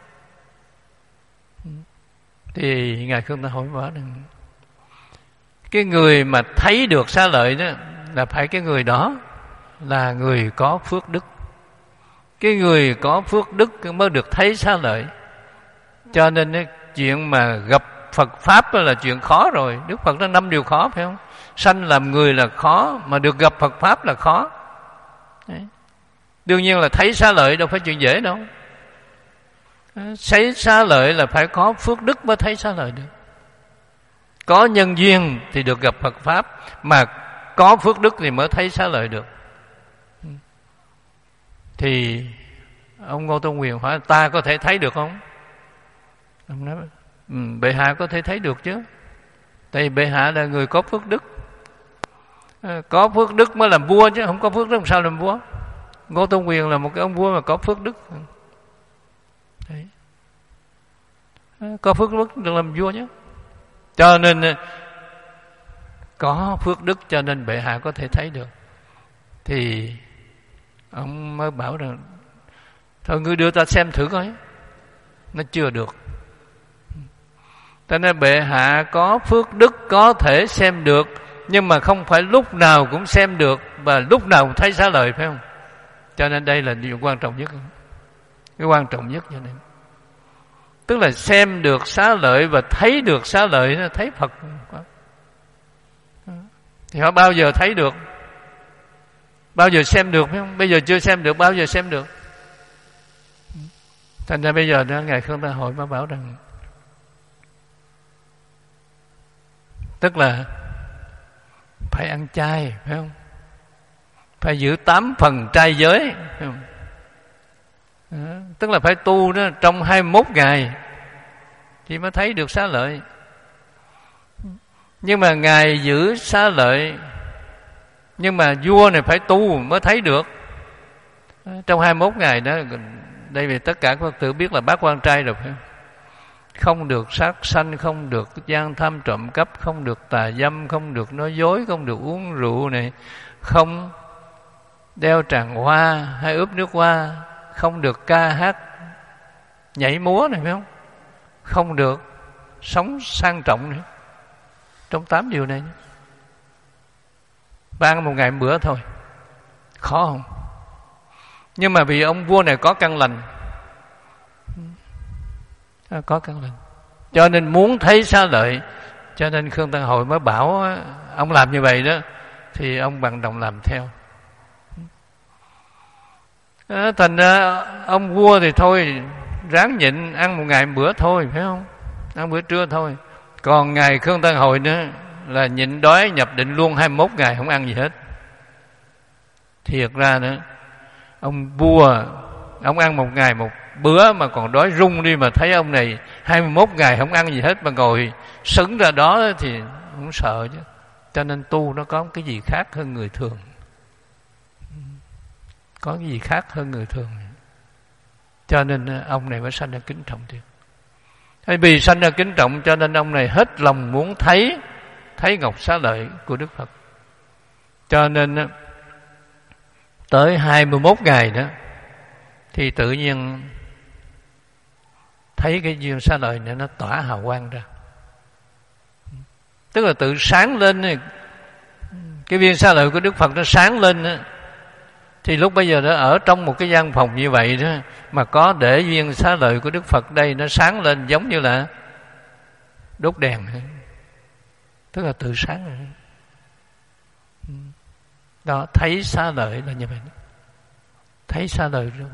Thì Ngài Khương Tăng Hầu bảo rằng cái người mà thấy được xá lợi đó là phải cái người đó là người có phước đức. Cái người có phước đức mới được thấy xá lợi. Cho nên cái chuyện mà gặp Phật Pháp là chuyện khó rồi. Đức Phật nói năm điều khó, phải không? Sanh làm người là khó, mà được gặp Phật Pháp là khó. Đấy. Đương nhiên là thấy xá lợi đâu phải chuyện dễ đâu. Thấy xá lợi là phải có phước đức mới thấy xá lợi được. Có nhân duyên thì được gặp Phật Pháp, mà có phước đức thì mới thấy xá lợi được. Thì ông Ngô Tôn Quyền hỏi ta có thể thấy được không? Ông nói ừ, bệ hạ có thể thấy được chứ. Tại vì bệ hạ là người có phước đức. Có phước đức mới làm vua chứ, không có phước đức làm sao làm vua. Ngô Tôn Quyền là một cái ông vua mà có phước đức. Đấy. Có phước đức được làm vua chứ. Cho nên có phước đức cho nên bệ hạ có thể thấy được. Thì ông mới bảo rằng thôi ngươi đưa ta xem thử coi. Nó chưa được. Cho nên bệ hạ có phước đức có thể xem được, nhưng mà không phải lúc nào cũng xem được và lúc nào cũng thấy xá lợi, phải không? Cho nên đây là điều quan trọng nhất. Cái quan trọng nhất cho nên. Tức là xem được xá lợi và thấy được xá lợi, thấy Phật. Thì họ bao giờ thấy được? Bao giờ xem được, phải không? Bây giờ chưa xem được, bao giờ xem được? Thành ra bây giờ đó, Ngài Khương Tăng Hội mới bảo rằng tức là phải ăn chay, phải không? Phải giữ tám phần trai giới, phải không? Đó, tức là phải tu đó trong hai mươi mốt ngày thì mới thấy được xá lợi. Nhưng mà Ngài giữ xá lợi, nhưng mà vua này phải tu mới thấy được. Trong hai mươi mốt ngày đó, đây vì tất cả các Phật tử biết là bát quan trai rồi, phải không? Không được sát sanh, không được gian tham trộm cắp, không được tà dâm, không được nói dối, không được uống rượu này, không đeo tràng hoa hay ướp nước hoa, không được ca hát nhảy múa này, phải không? Không được sống sang trọng nữa. Trong tám điều này ban một ngày một bữa thôi. Khó không? Nhưng mà vì ông vua này có căn lành, có căn lành, cho nên muốn thấy xá lợi, cho nên Khương Tăng Hội mới bảo ông làm như vậy đó, thì ông bằng đồng làm theo. À, thành ra ông vua thì thôi ráng nhịn ăn một ngày một bữa thôi, phải không? Ăn bữa trưa thôi. Còn Ngài Khương Tăng Hội nữa là nhịn đói nhập định luôn hai mươi mốt ngày không ăn gì hết. Thiệt ra nữa, ông vua ông ăn một ngày một bữa mà còn đói rung đi, mà thấy ông này hai mươi mốt ngày không ăn gì hết mà ngồi sững ra đó thì cũng sợ chứ. Cho nên tu nó có cái gì khác hơn người thường. Có cái gì khác hơn người thường. Cho nên ông này mới sanh ra kính trọng thiệt. Vì sanh ra kính trọng cho nên ông này hết lòng muốn thấy thấy ngọc xá lợi của Đức Phật. Cho nên tới hai mươi mốt ngày đó thì tự nhiên thấy cái duyên xá lợi này nó tỏa hào quang ra. Tức là tự sáng lên, cái viên xá lợi của Đức Phật nó sáng lên đó. Thì lúc bây giờ nó ở trong một cái gian phòng như vậy đó, mà có để viên xá lợi của Đức Phật đây nó sáng lên giống như là đốt đèn, tức là tự sáng rồi đó. Thấy xá lợi là như vậy đó. Thấy xá lợi rồi.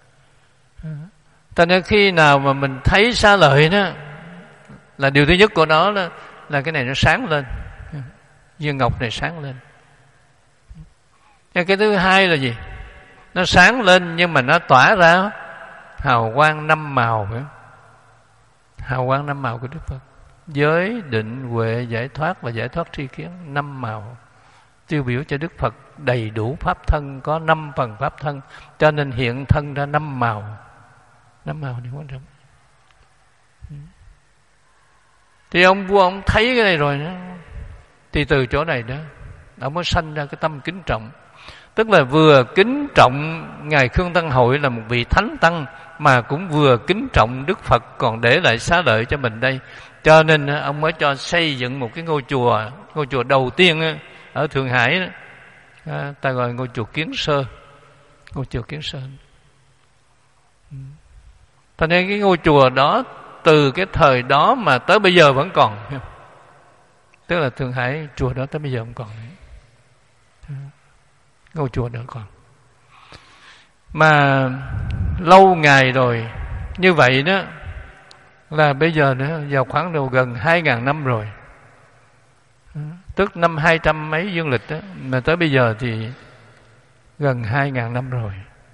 Cho nên khi nào mà mình thấy xá lợi đó, là điều thứ nhất của nó là, là cái này nó sáng lên, viên ngọc này sáng lên. Cái thứ hai là gì? Nó sáng lên nhưng mà nó tỏa ra hào quang năm màu, phải không? Hào quang năm màu của Đức Phật: giới, định, huệ, giải thoát và giải thoát tri kiến. Năm màu tiêu biểu cho Đức Phật đầy đủ pháp thân, có năm phần pháp thân, cho nên hiện thân ra năm màu. Năm màu thì quan trọng. Thì ông vua ông thấy cái này rồi đó, thì từ chỗ này đó ông mới sanh ra cái tâm kính trọng. Tức là vừa kính trọng Ngài Khương Tăng Hội là một vị thánh tăng, mà cũng vừa kính trọng Đức Phật còn để lại xá lợi cho mình đây. Cho nên ông mới cho xây dựng một cái ngôi chùa, ngôi chùa đầu tiên ở Thượng Hải đó. À, ta gọi ngôi chùa Kiến Sơ, ngôi chùa Kiến Sơ. Cho nên cái ngôi chùa đó từ cái thời đó mà tới bây giờ vẫn còn. Tức là Thượng Hải chùa đó tới bây giờ vẫn còn. Ngôi chùa đó còn. Mà lâu ngày rồi như vậy đó, là bây giờ nữa vào khoảng đầu gần hai ngàn năm rồi, tức năm hai trăm mấy dương lịch đó, mà tới bây giờ thì gần hai ngàn năm rồi.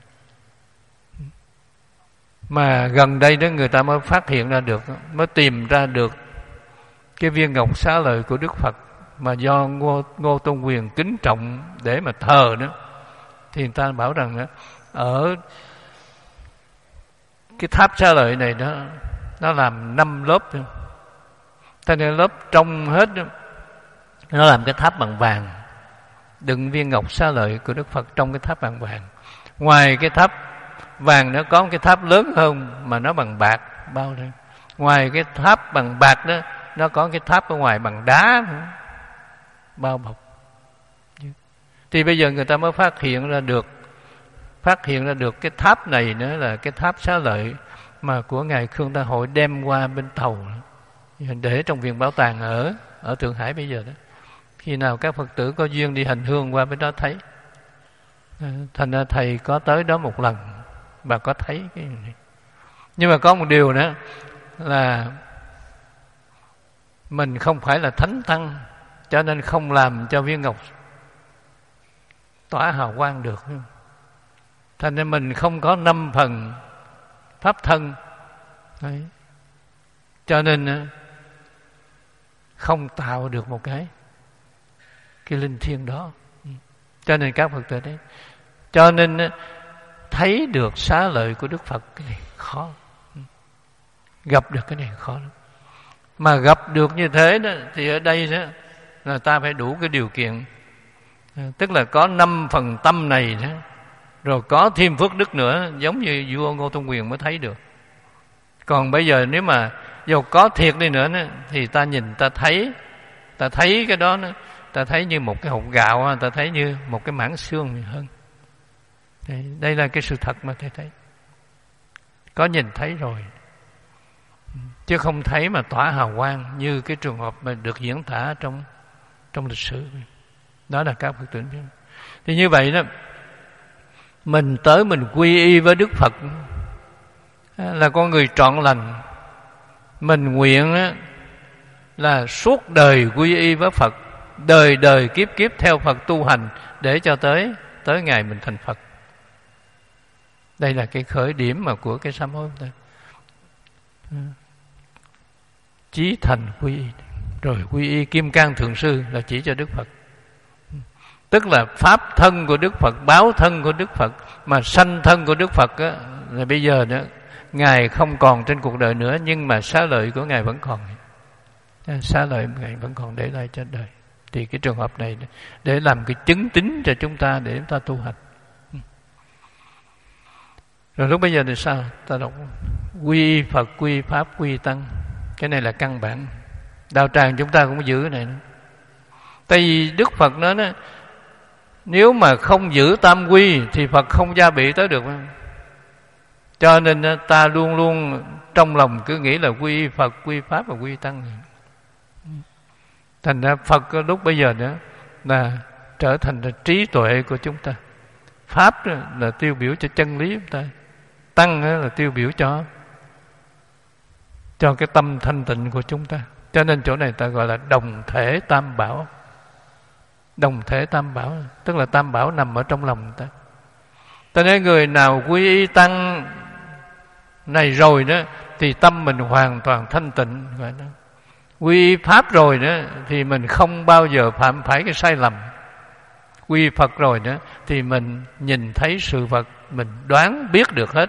Mà gần đây đó người ta mới phát hiện ra được, mới tìm ra được cái viên ngọc xá lợi của Đức Phật mà do Ngô, Ngô Tôn Quyền kính trọng để mà thờ đó. Thì người ta bảo rằng đó, ở cái tháp xá lợi này đó, nó làm năm lớp, cho nên lớp trong hết đó, nó làm cái tháp bằng vàng, đựng viên ngọc xá lợi của Đức Phật trong cái tháp bằng vàng. Ngoài cái tháp vàng nó có một cái tháp lớn hơn mà nó bằng bạc bao đây. Ngoài cái tháp bằng bạc đó, nó có cái tháp ở ngoài bằng đá nữa, bao bọc. Thì bây giờ người ta mới phát hiện ra được, phát hiện ra được cái tháp này nữa là cái tháp xá lợi mà của ngài Khương Đại Hội đem qua bên Tàu để trong viện bảo tàng ở ở Thượng Hải bây giờ đó. Khi nào các Phật tử có duyên đi hành hương qua bên đó thấy. Thành ra thầy có tới đó một lần và có thấy cái này. Nhưng mà có một điều nữa là mình không phải là thánh tăng, cho nên không làm cho viên ngọc tỏa hào quang được. Thành ra mình không có năm phần pháp thân. Đấy. Cho nên không tạo được một cái cái linh thiêng đó. Cho nên các Phật tử đấy, cho nên thấy được xá lợi của Đức Phật cái này khó, gặp được cái này khó lắm. Mà gặp được như thế đó thì ở đây đó là ta phải đủ cái điều kiện, tức là có năm phần tâm này đó, rồi có thêm phước đức nữa, giống như vua Ngô Tôn Quyền mới thấy được. Còn bây giờ nếu mà dù có thiệt đi nữa, nữa thì ta nhìn ta thấy, ta thấy cái đó nữa, ta thấy như một cái hột gạo, ta thấy như một cái mảng xương hơn. Đây, đây là cái sự thật mà thầy thấy. Có nhìn thấy rồi, chứ không thấy mà tỏa hào quang như cái trường hợp mà được diễn tả trong trong lịch sử. Đó là các Phật tử. Thì như vậy đó, mình tới mình quy y với Đức Phật là con người trọn lành. Mình nguyện là suốt đời quy y với Phật, đời đời kiếp kiếp theo Phật tu hành để cho tới tới ngày mình thành Phật. Đây là cái khởi điểm mà của cái sám hối ta. Chí thành quy y, rồi quy y Kim Cang Thượng Sư là chỉ cho Đức Phật. Tức là pháp thân của Đức Phật, báo thân của Đức Phật, mà sanh thân của Đức Phật á, là bây giờ đó Ngài không còn trên cuộc đời nữa, nhưng mà xá lợi của Ngài vẫn còn. Xá lợi Ngài vẫn còn để lại cho đời. Thì cái trường hợp này để làm cái chứng tín cho chúng ta, để chúng ta tu hành. Rồi lúc bây giờ thì sao? Ta đọc quy Phật, quy Pháp, quy Tăng. Cái này là căn bản. Đạo tràng chúng ta cũng giữ cái này nữa. Tại vì Đức Phật nói đó, nếu mà không giữ tam quy thì Phật không gia bị tới được. Cho nên ta luôn luôn trong lòng cứ nghĩ là quy Phật, quy Pháp và quy Tăng. Thành ra Phật lúc bây giờ nữa là trở thành là trí tuệ của chúng ta. Pháp là tiêu biểu cho chân lý chúng ta. Tăng là tiêu biểu cho cho cái tâm thanh tịnh của chúng ta. Cho nên chỗ này ta gọi là đồng thể tam bảo. Đồng thể tam bảo, tức là tam bảo nằm ở trong lòng ta. Cho nên người nào quy y tăng này rồi đó thì tâm mình hoàn toàn thanh tịnh. Quy y Pháp rồi đó thì mình không bao giờ phạm phải cái sai lầm. Quy y Phật rồi đó thì mình nhìn thấy sự vật, mình đoán biết được hết.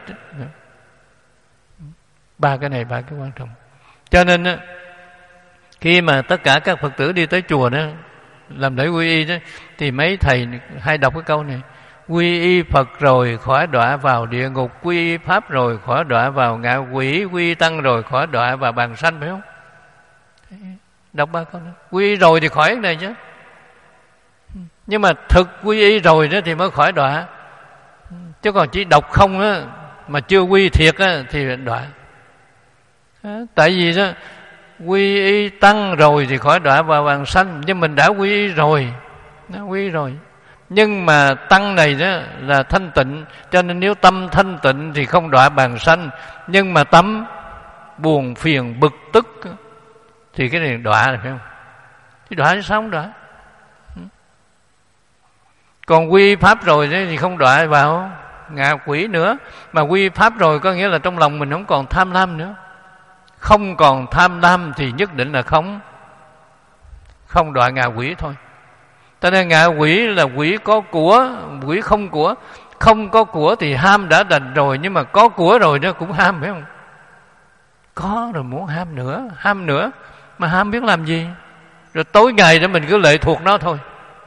Ba cái này ba cái quan trọng. Cho nên đó, khi mà tất cả các Phật tử đi tới chùa đó làm lễ quy y đó, thì mấy thầy hay đọc cái câu này: quy y Phật rồi khỏi đọa vào địa ngục, quy y Pháp rồi khỏi đọa vào ngạ quỷ, quy y Tăng rồi khỏi đọa vào bàn sanh, phải không? Đọc ba câu đó. Quy y rồi thì khỏi cái này chứ. Nhưng mà thực quy y rồi đó thì mới khỏi đọa. Chứ còn chỉ đọc không á, mà chưa quy thiệt á, thì đọa. Tại vì đó quy y tăng rồi thì khỏi đọa vào vàng sanh, nhưng mình đã quy y rồi, nó quy y rồi. Nhưng mà tăng này đó là thanh tịnh, cho nên nếu tâm thanh tịnh thì không đọa vàng sanh. Nhưng mà tâm buồn phiền bực tức thì cái này đọa là phải không? Thì đọa sao không đọa? Còn quy pháp rồi thì không đọa vào ngạ quỷ nữa. Mà quy pháp rồi có nghĩa là trong lòng mình không còn tham lam nữa. Không còn tham lam thì nhất định là không không đọa ngạ quỷ thôi. Cho nên ngạ quỷ là quỷ có của, quỷ không của. Không có của thì ham đã đành rồi, nhưng mà có của rồi nó cũng ham, phải không? Có rồi muốn ham nữa, ham nữa. Mà ham biết làm gì? Rồi tối ngày đó mình cứ lệ thuộc nó thôi.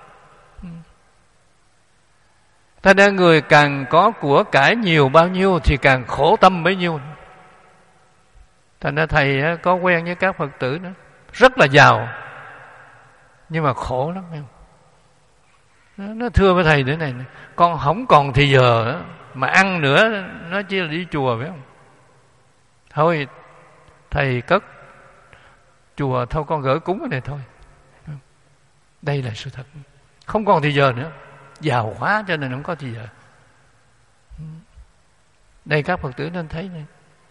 Thế nên người càng có của cải nhiều bao nhiêu thì càng khổ tâm bấy nhiêu. Thành ra thầy có quen với các Phật tử nữa, rất là giàu, nhưng mà khổ lắm, phải không? Nó thưa với thầy thế này, con không còn thì giờ mà ăn nữa, nó chỉ là đi chùa, phải không? Thôi thầy cất chùa, thôi con gửi cúng cái này thôi. Đây là sự thật. Không còn thì giờ nữa, giàu quá cho nên không có thì giờ. Đây các Phật tử nên thấy này.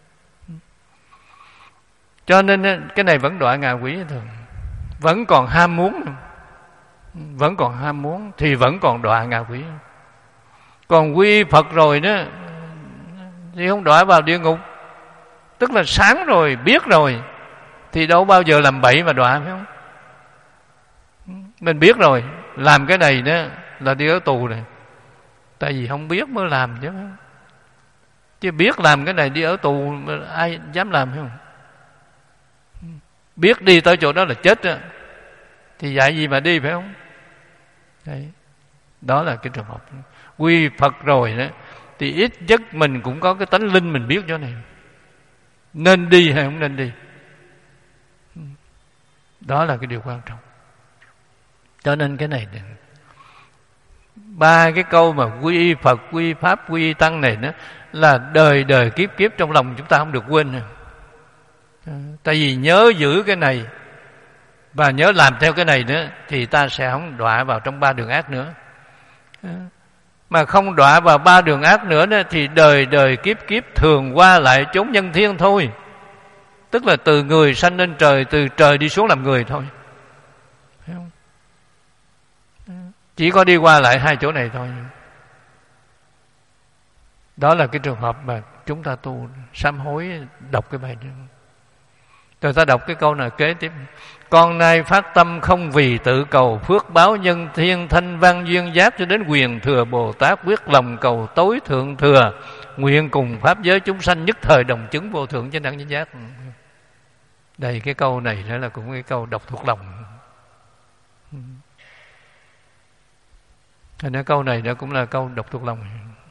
Cho nên cái này vẫn đọa ngạ quỷ thường. Vẫn còn ham muốn, vẫn còn ham muốn thì vẫn còn đọa ngạ quỷ. Còn quy Phật rồi đó thì không đọa vào địa ngục. Tức là sáng rồi, biết rồi thì đâu bao giờ làm bậy mà đọa, phải không? Mình biết rồi, làm cái này đó là đi ở tù này. Tại vì không biết mới làm chứ. Chứ biết làm cái này đi ở tù ai dám làm, phải không? Biết đi tới chỗ đó là chết đó, thì dạy gì mà đi, phải không? Đấy. Đó là cái trường hợp quy Phật rồi đó, thì ít nhất mình cũng có cái tánh linh, mình biết chỗ này nên đi hay không nên đi. Đó là cái điều quan trọng. Cho nên cái này ba cái câu mà quy y Phật, quy y Pháp, quy y Tăng này đó là đời đời kiếp kiếp trong lòng chúng ta không được quên. Tại vì nhớ giữ cái này và nhớ làm theo cái này nữa thì ta sẽ không đọa vào trong ba đường ác nữa. Mà không đọa vào ba đường ác nữa đó, thì đời đời kiếp kiếp thường qua lại chốn nhân thiên thôi. Tức là từ người sanh lên trời, từ trời đi xuống làm người thôi, phải không? Chỉ có đi qua lại hai chỗ này thôi. Đó là cái trường hợp mà chúng ta tu sám hối, đọc cái bài đó. Rồi ta đọc cái câu nào kế tiếp. Con nay phát tâm không vì tự cầu phước báo nhân thiên, thanh văn duyên giác cho đến quyền thừa Bồ Tát, quyết lòng cầu tối thượng thừa, nguyện cùng pháp giới chúng sanh nhất thời đồng chứng vô thượng chánh đẳng chánh giác. Đây cái câu này đó là cũng cái câu đọc thuộc lòng. Thành ra câu này đó cũng là câu đọc thuộc lòng.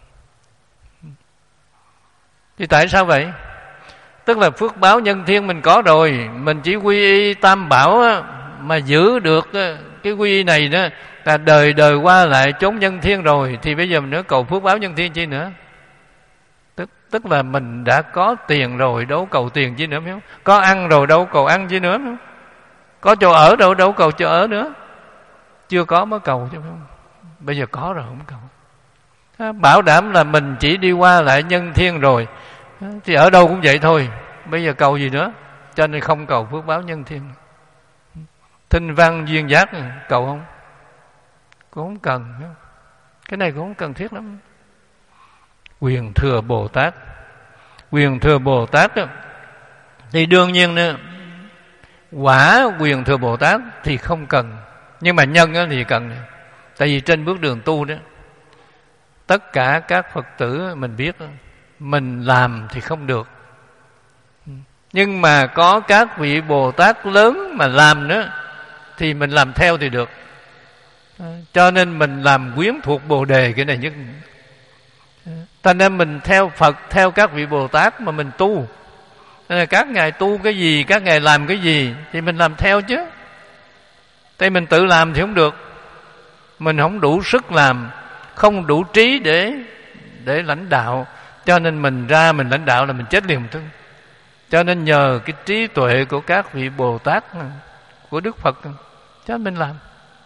Thì tại sao vậy? Tức là phước báo nhân thiên mình có rồi, mình chỉ quy y tam bảo á, mà giữ được cái quy y này đó là đời đời qua lại chốn nhân thiên rồi, thì bây giờ mình nữa cầu phước báo nhân thiên chi nữa? Tức tức là mình đã có tiền rồi, đâu cầu tiền chi nữa, phải không? Có ăn rồi, đâu cầu ăn chi nữa, phải không? Có chỗ ở đâu, đâu cầu chỗ ở nữa. Chưa có mới cầu chứ, phải không? Bây giờ có rồi không cầu. Bảo đảm là mình chỉ đi qua lại nhân thiên rồi, thì ở đâu cũng vậy thôi. Bây giờ cầu gì nữa? Cho nên không cầu phước báo nhân thiên. Thinh văn duyên giác cầu không? Cũng không cần. Cái này cũng không cần thiết lắm. Quyền thừa Bồ Tát. Quyền thừa Bồ Tát đó, thì đương nhiên nữa, quả quyền thừa Bồ Tát thì không cần, nhưng mà nhân thì cần. Tại vì trên bước đường tu đó, tất cả các Phật tử mình biết mình làm thì không được, nhưng mà có các vị Bồ Tát lớn mà làm nữa thì mình làm theo thì được. Cho nên mình làm quyến thuộc Bồ Đề, cái này nhất. Cho nên mình theo Phật, theo các vị Bồ Tát mà mình tu. Nên là các ngài tu cái gì, các ngài làm cái gì thì mình làm theo chứ. Tại mình tự làm thì không được. Mình không đủ sức làm, không đủ trí để để lãnh đạo, cho nên mình ra mình lãnh đạo là mình chết liền thôi. Cho nên nhờ cái trí tuệ của các vị Bồ Tát, của Đức Phật, cho mình làm.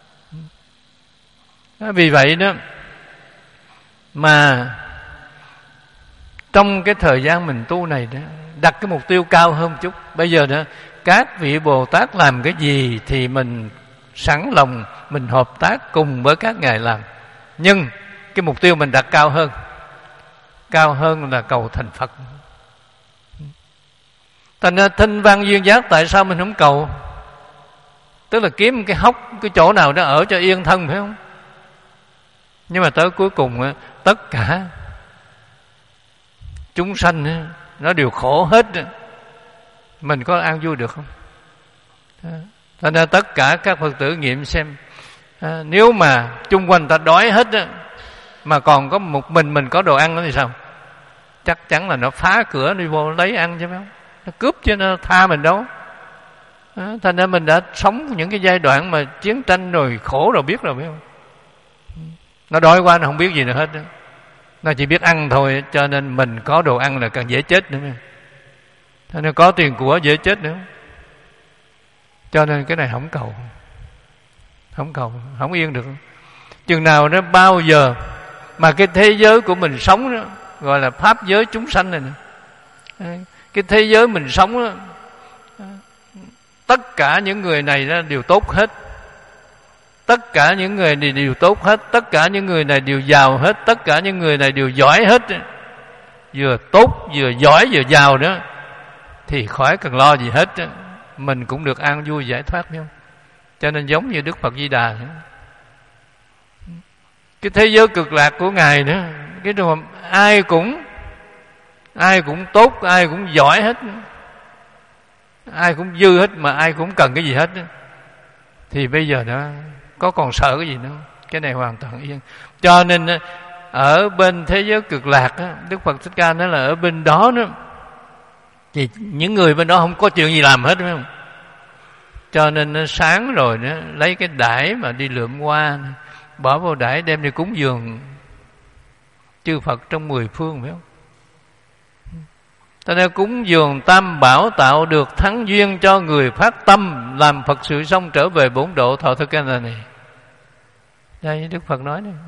Vì vậy đó mà trong cái thời gian mình tu này đó, đặt cái mục tiêu cao hơn một chút. Bây giờ đó, các vị Bồ Tát làm cái gì thì mình sẵn lòng mình hợp tác cùng với các ngài làm. Nhưng cái mục tiêu mình đặt cao hơn. Cao hơn là cầu thành Phật. Thành ra thanh văn duyên giác tại sao mình không cầu? Tức là kiếm cái hốc, cái chỗ nào đó ở cho yên thân, phải không? Nhưng mà tới cuối cùng tất cả chúng sanh nó đều khổ hết, mình có an vui được không? Thành ra tất cả các Phật tử nghiệm xem, à, nếu mà chung quanh ta đói hết á, mà còn có một mình mình có đồ ăn nữa thì sao? Chắc chắn là nó phá cửa đi vô lấy ăn chứ, phải không? Nó cướp chứ nó tha mình đâu. À, thành ra mình đã sống những cái giai đoạn mà chiến tranh rồi khổ rồi biết rồi, biết không? Nó đói qua nó không biết gì nữa hết đó. Nó chỉ biết ăn thôi, cho nên mình có đồ ăn là càng dễ chết nữa. Thành ra có tiền của dễ chết nữa. Cho nên cái này không cầu. Không cầu, không yên được. Chừng nào nó bao giờ mà cái thế giới của mình sống đó, gọi là pháp giới chúng sanh này nè. Cái thế giới mình sống đó, tất cả những người này đó đều tốt hết. Tất cả những người này đều tốt hết. Tất cả những người này đều giàu hết. Tất cả những người này đều giỏi hết. Vừa tốt, vừa giỏi, vừa giàu nữa, thì khỏi cần lo gì hết. Mình cũng được an vui giải thoát, phải không? Cho nên giống như Đức Phật Di Đà nữa. Cái thế giới cực lạc của Ngài nữa, cái đồ ai cũng ai cũng tốt, ai cũng giỏi hết, ai cũng dư hết, mà ai cũng cần cái gì hết. Thì bây giờ nó có còn sợ cái gì nữa? Cái này hoàn toàn yên. Cho nên ở bên thế giới cực lạc, Đức Phật Thích Ca nói là ở bên đó nữa, thì những người bên đó không có chuyện gì làm hết, phải không? Cho nên nó sáng rồi nó lấy cái đải mà đi lượm hoa, bỏ vào đải đem đi cúng dường chư Phật trong mười phương, phải không? Cho nên cúng dường tam bảo tạo được thắng duyên cho người phát tâm làm Phật sự xong trở về bổn độ thọ thực cái này. Đây Đức Phật nói này.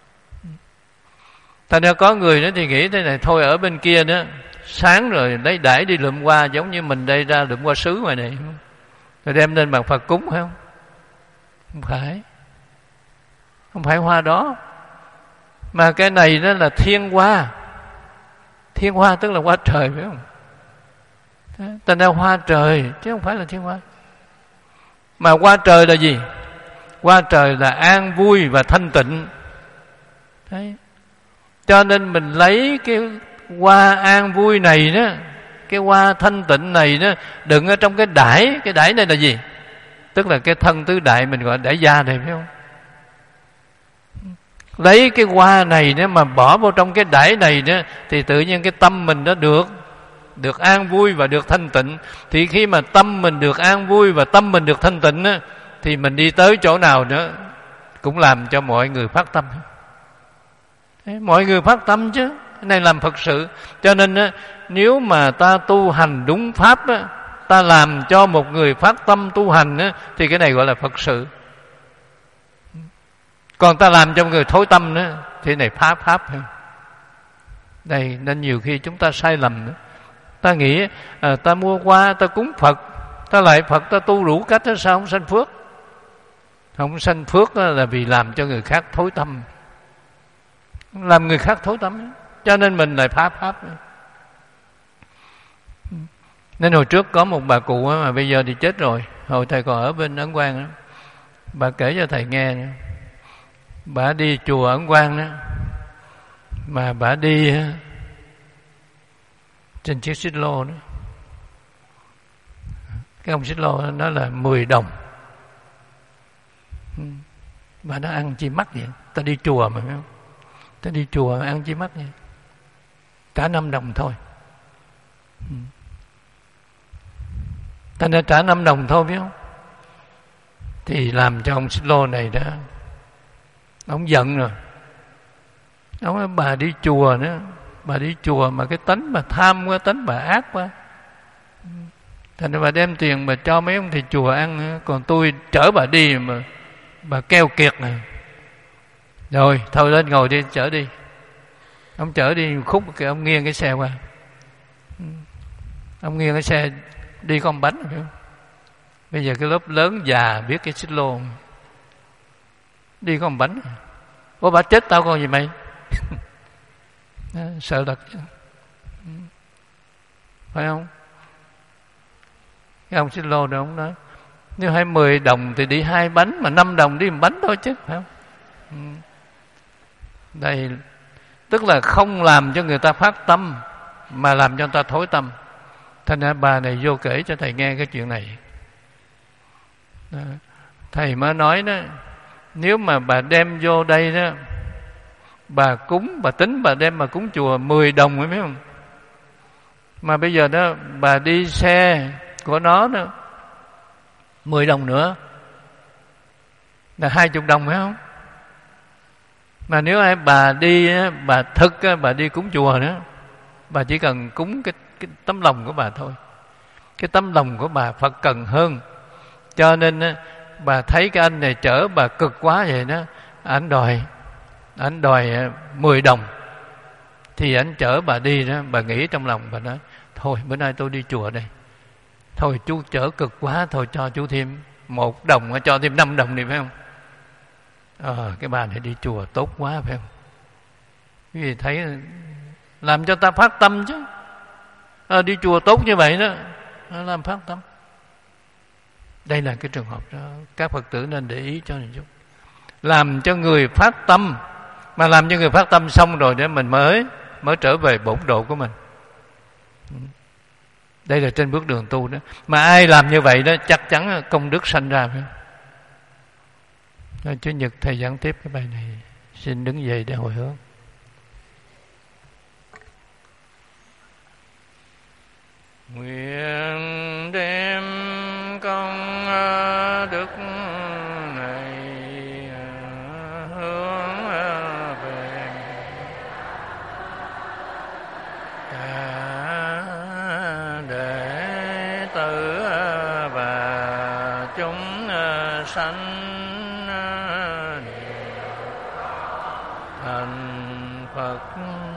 Thành ra có người nữa thì nghĩ thế này, thôi ở bên kia nữa, sáng rồi lấy đãi đi lượm hoa, giống như mình đây ra lượm hoa sứ ngoài này, rồi đem lên bàn Phật cúng, phải không? Không phải. Không phải hoa đó. Mà cái này đó là thiên hoa. Thiên hoa tức là hoa trời, phải không? Thành ra hoa trời chứ không phải là thiên hoa. Mà hoa trời là gì? Hoa trời là an vui và thanh tịnh. Đấy. Cho nên mình lấy cái hoa an vui này đó, cái hoa thanh tịnh này đó, đựng ở trong cái đải. Cái đải này là gì? Tức là cái thân tứ đại mình gọi là đải gia này, phải không? Lấy cái hoa này nếu mà bỏ vào trong cái đải này đó, thì tự nhiên cái tâm mình nó được được an vui và được thanh tịnh. Thì khi mà tâm mình được an vui và tâm mình được thanh tịnh đó, thì mình đi tới chỗ nào nữa cũng làm cho mọi người phát tâm. Thế, mọi người phát tâm chứ. Cái này làm Phật sự. Cho nên á, nếu mà ta tu hành đúng pháp á, ta làm cho một người phát tâm tu hành á, thì cái này gọi là Phật sự. Còn ta làm cho một người thối tâm nữa, thì này phá pháp. Đây, nên nhiều khi chúng ta sai lầm nữa. Ta nghĩ à, ta mua hoa, ta cúng Phật, ta lại Phật, ta tu đủ cách đó, sao không sanh phước? Không sanh phước là vì làm cho người khác thối tâm. Làm người khác thối tâm, cho nên mình lại phá pháp. Nên hồi trước có một bà cụ mà bây giờ thì chết rồi. Hồi thầy còn ở bên Ấn Quang đó, bà kể cho thầy nghe. Bà đi chùa Ấn Quang đó, mà bà đi trên chiếc xích lô đó. Cái ông xích lô đó là mười đồng. Bà nó ăn chi mắc vậy? Ta đi chùa mà, phải không? Ta đi chùa ăn chi mắc vậy? Trả năm đồng thôi. Ta đã trả năm đồng thôi, biết không? Thì làm cho ông xích lô này đó, ông giận rồi. Ông nói bà đi chùa nữa, bà đi chùa mà cái tánh bà tham quá, tánh bà ác quá. Thành ra bà đem tiền bà cho mấy ông thầy chùa ăn, còn tôi chở bà đi mà bà keo kiệt nè. Rồi thôi lên ngồi đi, chở đi. Ông chở đi khúc kìa, ông nghiêng cái xe qua, ông nghiêng cái xe đi con bánh phải không? Bây giờ cái lớp lớn già biết cái xích lô, đi con bánh. Ủa bà chết tao còn gì mày? Sợ thật chứ, phải không? Cái ông xích lô đó ông nói nếu hai mười đồng thì đi hai bánh, mà năm đồng đi một bánh thôi chứ, phải không? Đây tức là không làm cho người ta phát tâm, mà làm cho người ta thối tâm. Thành ra bà này vô kể cho thầy nghe cái chuyện này. Đó. Thầy mới nói đó, nếu mà bà đem vô đây đó, bà cúng, bà tính bà đem bà cúng chùa mười đồng, phải không? Mà bây giờ đó bà đi xe của nó đó mười đồng nữa là hai chục đồng, phải không? Mà nếu ai bà đi, bà thực bà đi cúng chùa nữa, bà chỉ cần cúng cái, cái tấm lòng của bà thôi. Cái tấm lòng của bà Phật cần hơn. Cho nên bà thấy cái anh này chở bà cực quá vậy đó, anh đòi anh đòi mười đồng, thì anh chở bà đi đó, bà nghĩ trong lòng bà nói thôi bữa nay tôi đi chùa đây, thôi chú chở cực quá, thôi cho chú thêm một đồng, cho thêm năm đồng đi, phải không? Ờ, cái bà này đi chùa tốt quá, phải không? Vì thấy làm cho ta phát tâm chứ. À, đi chùa tốt như vậy đó, nó làm phát tâm. Đây là cái trường hợp đó, các Phật tử nên để ý cho mình chút. Làm cho người phát tâm, mà làm cho người phát tâm xong rồi để mình mới mới trở về bổn độ của mình. Đây là trên bước đường tu đó. Mà ai làm như vậy đó chắc chắn công đức sanh ra, phải không? Chủ nhật thầy giảng tiếp cái bài này. Xin đứng dậy để hồi hướng. Nguyện đem công đức này hướng về cả đệ tử và chúng sanh thành Phật